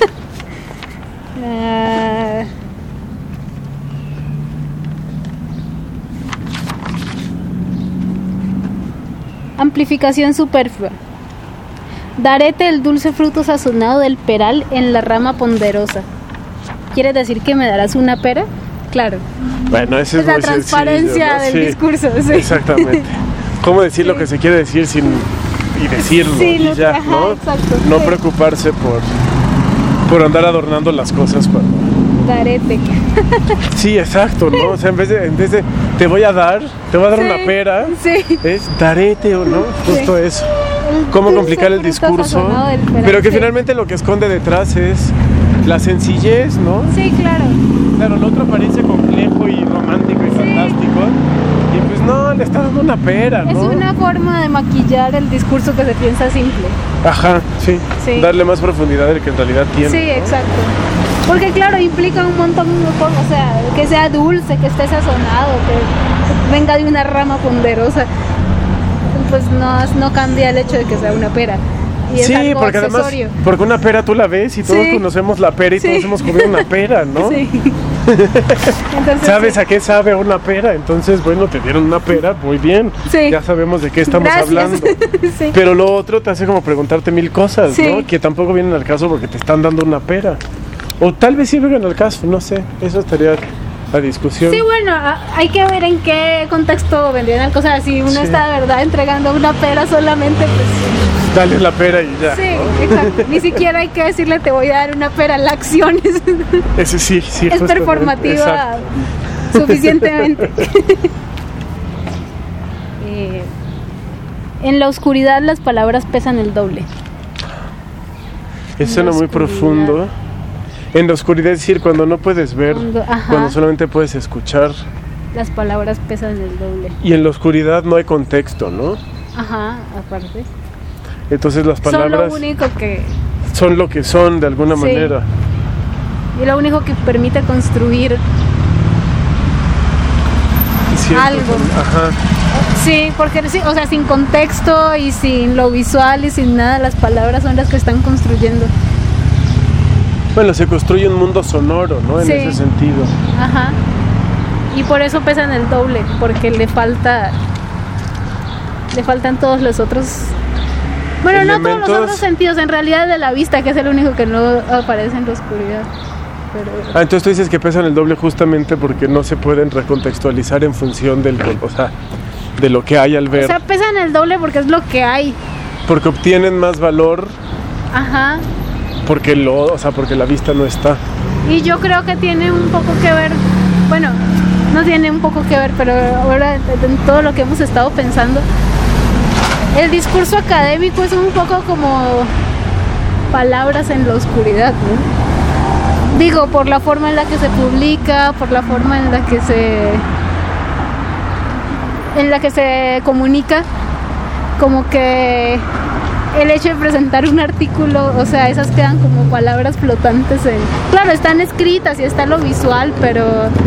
Amplificación superflua. Darete el dulce fruto sazonado del peral en la rama ponderosa. ¿Quieres decir que me darás una pera? Claro. Bueno, esa es la transparencia del discurso. Sí. Exactamente. ¿Cómo decir lo que se quiere decir sin decirlo? Y ya, ajá, ¿no? Exacto, no preocuparse por andar adornando las cosas cuando... Darete. Sí, exacto, ¿no? En vez de te voy a dar una pera, es darete o no, justo eso. Cómo complicar el discurso, pero que finalmente lo que esconde detrás es la sencillez, ¿no? Sí, claro. Claro, el otro parece complejo y romántico y fantástico, y pues no, le está dando una pera, ¿no? Es una forma de maquillar el discurso que se piensa simple. Ajá, sí. Darle más profundidad del que en realidad tiene. Sí, ¿no? Exacto. Porque claro, implica un montón de cosas, que sea dulce, que esté sazonado, que venga de una rama ponderosa. Pues no cambia el hecho de que sea una pera. y es algo porque accesorio. Además, porque una pera tú la ves y todos conocemos la pera y todos hemos comido una pera, ¿no? Sí. Entonces, ¿sabes a qué sabe una pera? Entonces, bueno, te dieron una pera, muy bien. Sí. Ya sabemos de qué estamos hablando. Sí. Pero lo otro te hace como preguntarte mil cosas, ¿no? Que tampoco vienen al caso porque te están dando una pera. O tal vez sí vengan al caso, no sé. Eso estaría a discusión. Sí, bueno, hay que ver en qué contexto vendrían al caso. O sea, si uno está de verdad entregando una pera solamente, pues dale la pera y ya. Sí, ¿no? Exacto. Ni siquiera hay que decirle te voy a dar una pera. La acción eso sí, es performativa suficientemente. En la oscuridad las palabras pesan el doble. Eso suena muy profundo. En la oscuridad, es decir, cuando no puedes ver, cuando solamente puedes escuchar. Las palabras pesan el doble. Y en la oscuridad no hay contexto, ¿no? Ajá, aparte. Entonces las palabras son lo único que son lo que son de alguna manera. Y lo único que permite construir algo. Ajá. Sí, porque o sea, sin contexto y sin lo visual y sin nada, las palabras son las que están construyendo. Bueno, se construye un mundo sonoro, ¿no? En ese sentido. Ajá. Y por eso pesan el doble, porque le faltan todos los otros. Bueno, elementos. No todos los otros sentidos, en realidad de la vista, que es el único que no aparece en la oscuridad. Pero entonces tú dices que pesan el doble justamente porque no se pueden recontextualizar en función de lo que hay al ver. O sea, pesan el doble porque es lo que hay. Porque obtienen más valor. Ajá. Porque la vista no está. Y yo creo que tiene un poco que ver, bueno, no tiene un poco que ver, pero ahora en todo lo que hemos estado pensando, el discurso académico es un poco como palabras en la oscuridad, ¿no? Digo, por la forma en la que se publica, por la forma en la que se comunica, como que el hecho de presentar un artículo, o sea, esas quedan como palabras flotantes claro, están escritas y está lo visual, pero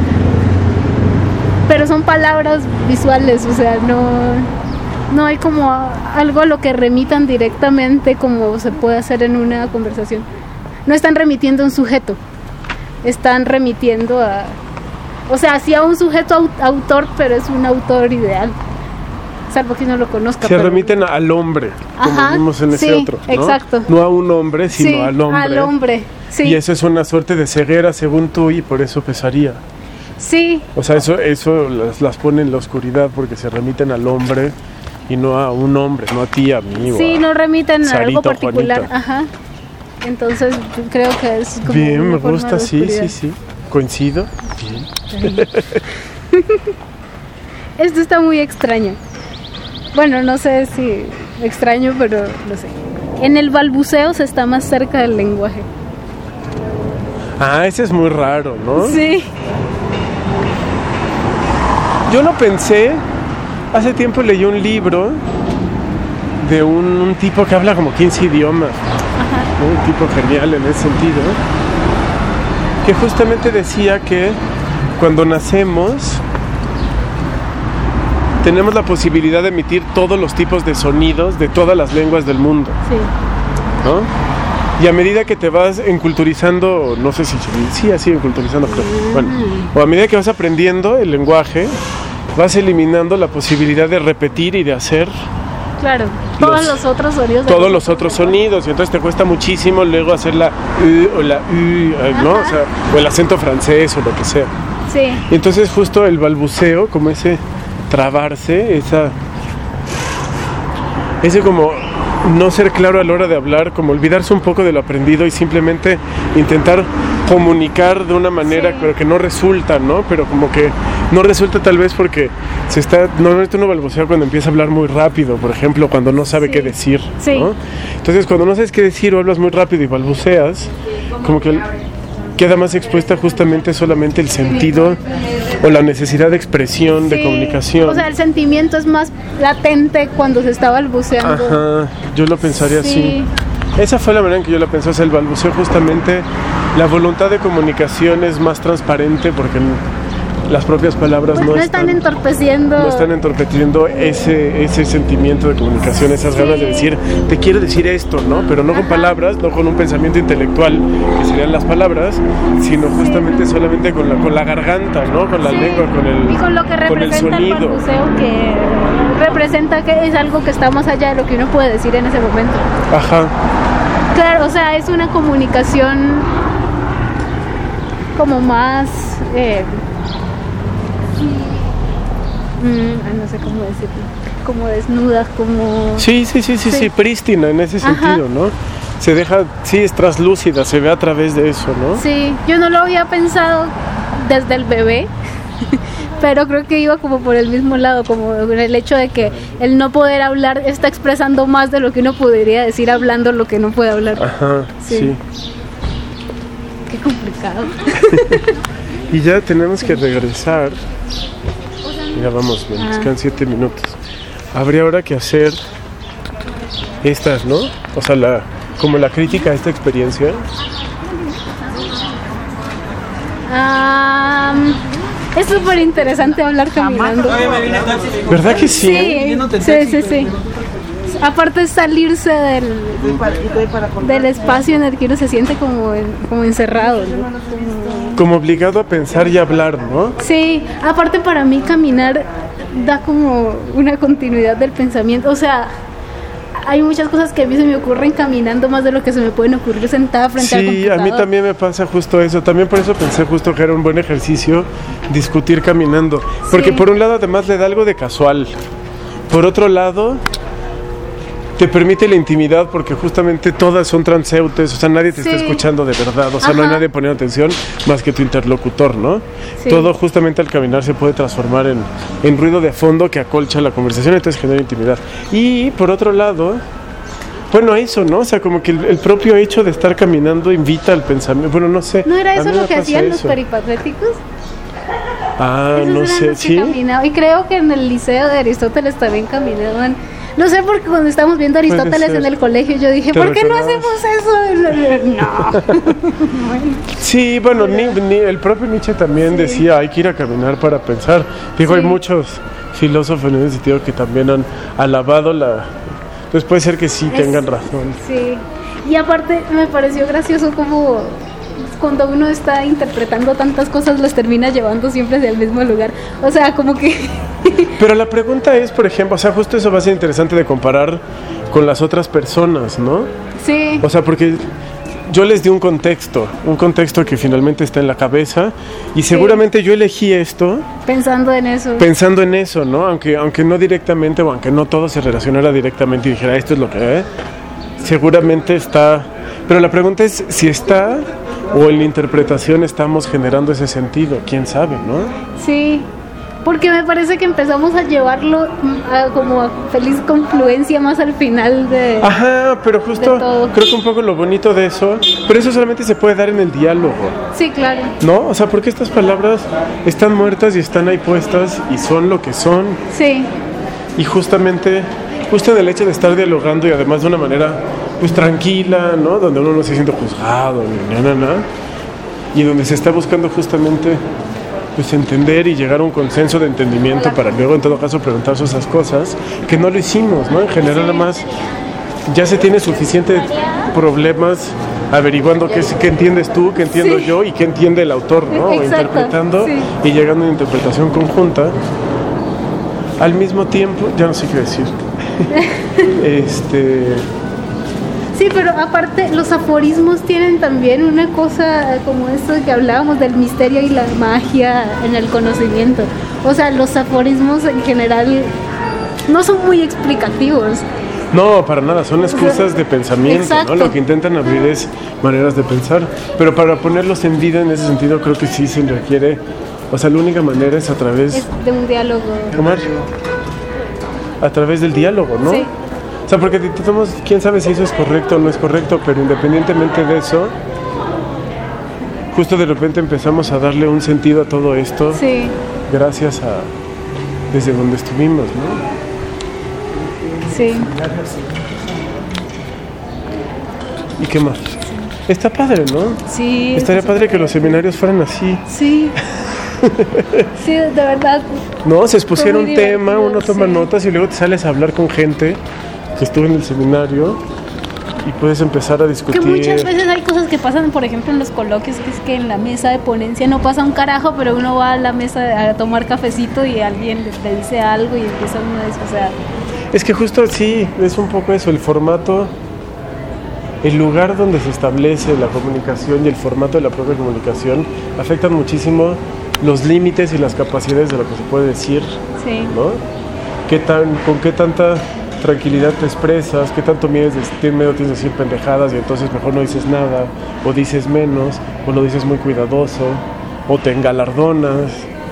son palabras visuales, o sea, no hay como algo a lo que remitan directamente como se puede hacer en una conversación. No están remitiendo a un sujeto, están remitiendo o sea, sí a un sujeto autor, pero es un autor ideal. Salvo que no lo conozca. Se remiten al hombre, como vimos en ese otro, ¿no? Exacto. No a un hombre, sino al hombre. Al hombre, sí. Y eso es una suerte de ceguera, según tú, y por eso pesaría. Sí. O sea, eso las pone en la oscuridad porque se remiten al hombre y no a un hombre, no a ti, a mí. Sí, no remiten a algo particular. Ajá. Entonces creo que es como bien, me gusta, sí. Coincido. Bien. Esto está muy extraño. Bueno, no sé si extraño, pero no sé. En el balbuceo se está más cerca del lenguaje. Ese es muy raro, ¿no? Sí. Yo lo pensé, hace tiempo leí un libro de un tipo que habla como 15 idiomas. Ajá. ¿No? Un tipo genial en ese sentido, que justamente decía que cuando nacemos tenemos la posibilidad de emitir todos los tipos de sonidos de todas las lenguas del mundo. Sí. ¿No? Y a medida que te vas enculturizando, no sé si así enculturizando, pero bueno, o a medida que vas aprendiendo el lenguaje, vas eliminando la posibilidad de repetir y de hacer. Claro, todos los otros sonidos. Todos los otros sonidos, y entonces te cuesta muchísimo luego hacer la o la ¿no? O sea, o el acento francés o lo que sea. Sí. Y entonces justo el balbuceo, como ese trabarse, ese como no ser claro a la hora de hablar, como olvidarse un poco de lo aprendido y simplemente intentar comunicar de una manera, pero que no resulta, ¿no? Pero como que no resulta tal vez porque normalmente uno balbucea cuando empieza a hablar muy rápido, por ejemplo, cuando no sabe qué decir, ¿no? Entonces cuando no sabes qué decir o hablas muy rápido y balbuceas, como que queda más expuesta justamente solamente el sentido o la necesidad de expresión, de comunicación. O sea, el sentimiento es más latente cuando se está balbuceando. Ajá, yo lo pensaría así. Esa fue la manera en que yo la pensé. O sea, el balbuceo justamente, la voluntad de comunicación es más transparente porque las propias palabras pues no están entorpeciendo ese sentimiento de comunicación, esas ganas de decir, te quiero decir esto, ¿no? Pero no con palabras, no con un pensamiento intelectual, que serían las palabras, sino justamente solamente con la garganta, ¿no? Con la lengua, y con lo que representa el balbuceo, que representa que es algo que está más allá de lo que uno puede decir en ese momento. Ajá. Claro, o sea, es una comunicación como más no sé cómo decirlo, como desnuda, como... Sí, prístina en ese sentido, ¿no? Se deja, es traslúcida, se ve a través de eso, ¿no? Sí, yo no lo había pensado desde el bebé, pero creo que iba como por el mismo lado, como el hecho de que el no poder hablar está expresando más de lo que uno podría decir hablando lo que no puede hablar. Ajá, sí. Qué complicado. Y ya tenemos que regresar. Ya vamos bien, nos quedan 7 minutos. Habría ahora que hacer estas, ¿no? O sea, como la crítica a esta experiencia. Es súper interesante hablar caminando. ¿Verdad que sí? Sí. Aparte es salirse del espacio en el que uno se siente como encerrado, ¿no? Como obligado a pensar y hablar, ¿no? Sí, aparte para mí caminar da como una continuidad del pensamiento, o sea, hay muchas cosas que a mí se me ocurren caminando más de lo que se me pueden ocurrir sentada frente al computador. Sí, a mí también me pasa justo eso, también por eso pensé justo que era un buen ejercicio discutir caminando, porque por un lado además le da algo de casual, por otro lado te permite la intimidad porque justamente todas son transeúntes, o sea, nadie te está escuchando de verdad, o sea, no hay nadie poniendo atención más que tu interlocutor, ¿no? Sí. Todo justamente al caminar se puede transformar en ruido de fondo que acolcha la conversación, entonces genera intimidad. Y por otro lado, bueno, eso, ¿no? O sea, como que el propio hecho de estar caminando invita al pensamiento, bueno, no sé. ¿No era eso lo que hacían los peripatréticos? No sé, sí. Y creo que en el liceo de Aristóteles también caminaban. No sé, porque cuando estábamos viendo Aristóteles en el colegio yo dije, ¿por qué no hacemos eso? No. Sí, bueno, ni el propio Nietzsche también decía, hay que ir a caminar para pensar. Digo, hay muchos filósofos en ese sentido que también han alabado Entonces puede ser que sí tengan razón. Sí, y aparte me pareció gracioso como cuando uno está interpretando tantas cosas las termina llevando siempre hacia el mismo lugar, o sea, como que... Pero la pregunta es, por ejemplo, o sea, justo eso va a ser interesante de comparar con las otras personas, ¿no? Sí. O sea, porque yo les di un contexto que finalmente está en la cabeza y seguramente yo elegí esto pensando en eso, ¿no? Aunque no directamente o aunque no todo se relacionara directamente y dijera esto es lo que es, seguramente está, pero la pregunta es si está o en la interpretación estamos generando ese sentido, quién sabe, ¿no? Sí. Porque me parece que empezamos a llevarlo como a feliz confluencia más al final de... Ajá, pero justo creo que un poco lo bonito de eso, pero eso solamente se puede dar en el diálogo. Sí, claro. ¿No? O sea, porque estas palabras están muertas y están ahí puestas y son lo que son. Sí. Y justamente, justo en el hecho de estar dialogando y además de una manera pues tranquila, ¿no? Donde uno no se siente juzgado, y donde se está buscando justamente... pues entender y llegar a un consenso de entendimiento para luego en todo caso preguntarse esas cosas que no lo hicimos, ¿no? En general nada más ya se tiene suficiente problemas averiguando qué entiendes tú, qué entiendo yo y qué entiende el autor, ¿no? Exacto, interpretando y llegando a una interpretación conjunta al mismo tiempo, ya no sé qué decir. Sí, pero aparte los aforismos tienen también una cosa como esto de que hablábamos del misterio y la magia en el conocimiento. O sea, los aforismos en general no son muy explicativos. No, para nada, son excusas de pensamiento, ¿no? Lo que intentan abrir es maneras de pensar, pero para ponerlos en vida en ese sentido creo que sí se requiere, o sea, la única manera es a través de un diálogo. Omar, a través del diálogo, ¿no? Sí. O sea, porque quién sabe si eso es correcto o no es correcto, pero independientemente de eso, justo de repente empezamos a darle un sentido a todo esto, gracias a desde donde estuvimos, ¿no? Sí. ¿Y qué más? Está padre, ¿no? Sí. Estaría padre que los seminarios fueran así. Sí. Sí, de verdad. No, se expusieron un tema, uno toma sí. notas y luego te sales a hablar con gente que estuvo en el seminario y puedes empezar a discutir. Que muchas veces hay cosas que pasan, por ejemplo, en los coloquios, que es que en la mesa de ponencia no pasa un carajo, pero uno va a la mesa a tomar cafecito y alguien le dice algo y empieza uno a decir, o sea... Es que justo sí, es un poco eso, el formato, el lugar donde se establece la comunicación y el formato de la propia comunicación afectan muchísimo los límites y las capacidades de lo que se puede decir, Sí. ¿no? ¿Con qué tanta tranquilidad te expresas? ¿Qué tanto miedo tienes de decir pendejadas y entonces mejor no dices nada? ¿O dices menos? ¿O lo dices muy cuidadoso? ¿O te engalardonas?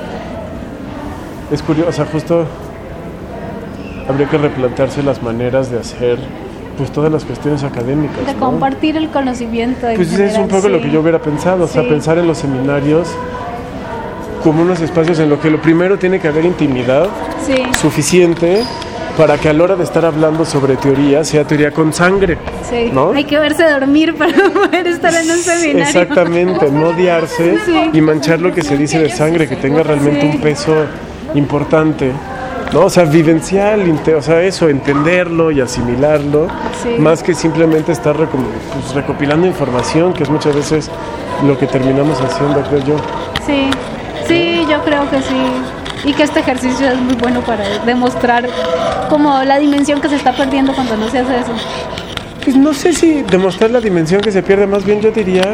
Es curioso, o sea, justo habría que replantearse las maneras de hacer pues todas las cuestiones académicas, De ¿no? compartir el conocimiento. Pues es un poco lo que yo hubiera pensado, o sea, pensar en los seminarios como unos espacios en los que lo primero tiene que haber intimidad suficiente para que a la hora de estar hablando sobre teoría sea teoría con sangre, ¿no? Hay que verse dormir para poder estar en un seminario. Exactamente, no odiarse y manchar lo que se dice de sangre, que tenga realmente un peso importante, ¿no? O sea, vivencial, o sea, eso, entenderlo y asimilarlo, más que simplemente estar recopilando información, que es muchas veces lo que terminamos haciendo, creo yo. Sí, yo creo que sí. Y que este ejercicio es muy bueno para demostrar como la dimensión que se está perdiendo cuando no se hace eso. Pues no sé si demostrar la dimensión que se pierde, más bien yo diría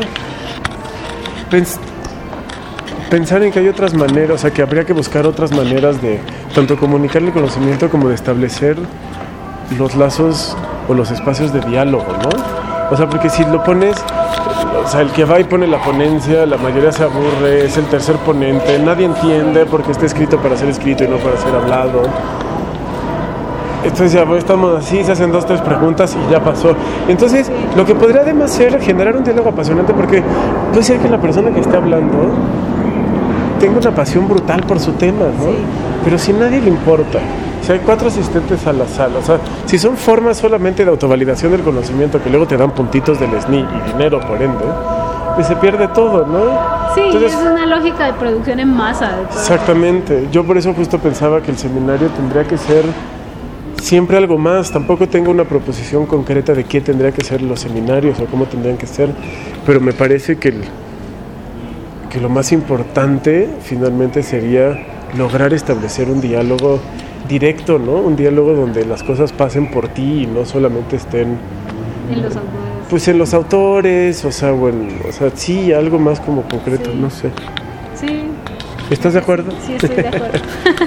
pensar en que hay otras maneras, o sea, que habría que buscar otras maneras de tanto comunicar el conocimiento como de establecer los lazos o los espacios de diálogo, ¿no? O sea, porque si lo pones, o sea, el que va y pone la ponencia, la mayoría se aburre, es el tercer ponente, nadie entiende porque está escrito para ser escrito y no para ser hablado. Entonces ya estamos así, se hacen 2, 3 preguntas y ya pasó. Entonces, lo que podría además ser generar un diálogo apasionante, porque puede ser que la persona que esté hablando tenga una pasión brutal por su tema, ¿no? Pero si a nadie le importa, si hay 4 asistentes a la sala, o sea, si son formas solamente de autovalidación del conocimiento que luego te dan puntitos del SNI y dinero, por ende, pues se pierde todo, ¿no? Sí, entonces, es una lógica de producción en masa. Exactamente. Yo por eso justo pensaba que el seminario tendría que ser siempre algo más. Tampoco tengo una proposición concreta de qué tendría que ser los seminarios o cómo tendrían que ser, pero me parece que lo más importante finalmente sería lograr establecer un diálogo directo, ¿no? Un diálogo donde las cosas pasen por ti y no solamente estén en los autores. Pues en los autores, o sea, sí, algo más como concreto, no sé. Sí. ¿Estás de acuerdo? Sí, estoy de acuerdo.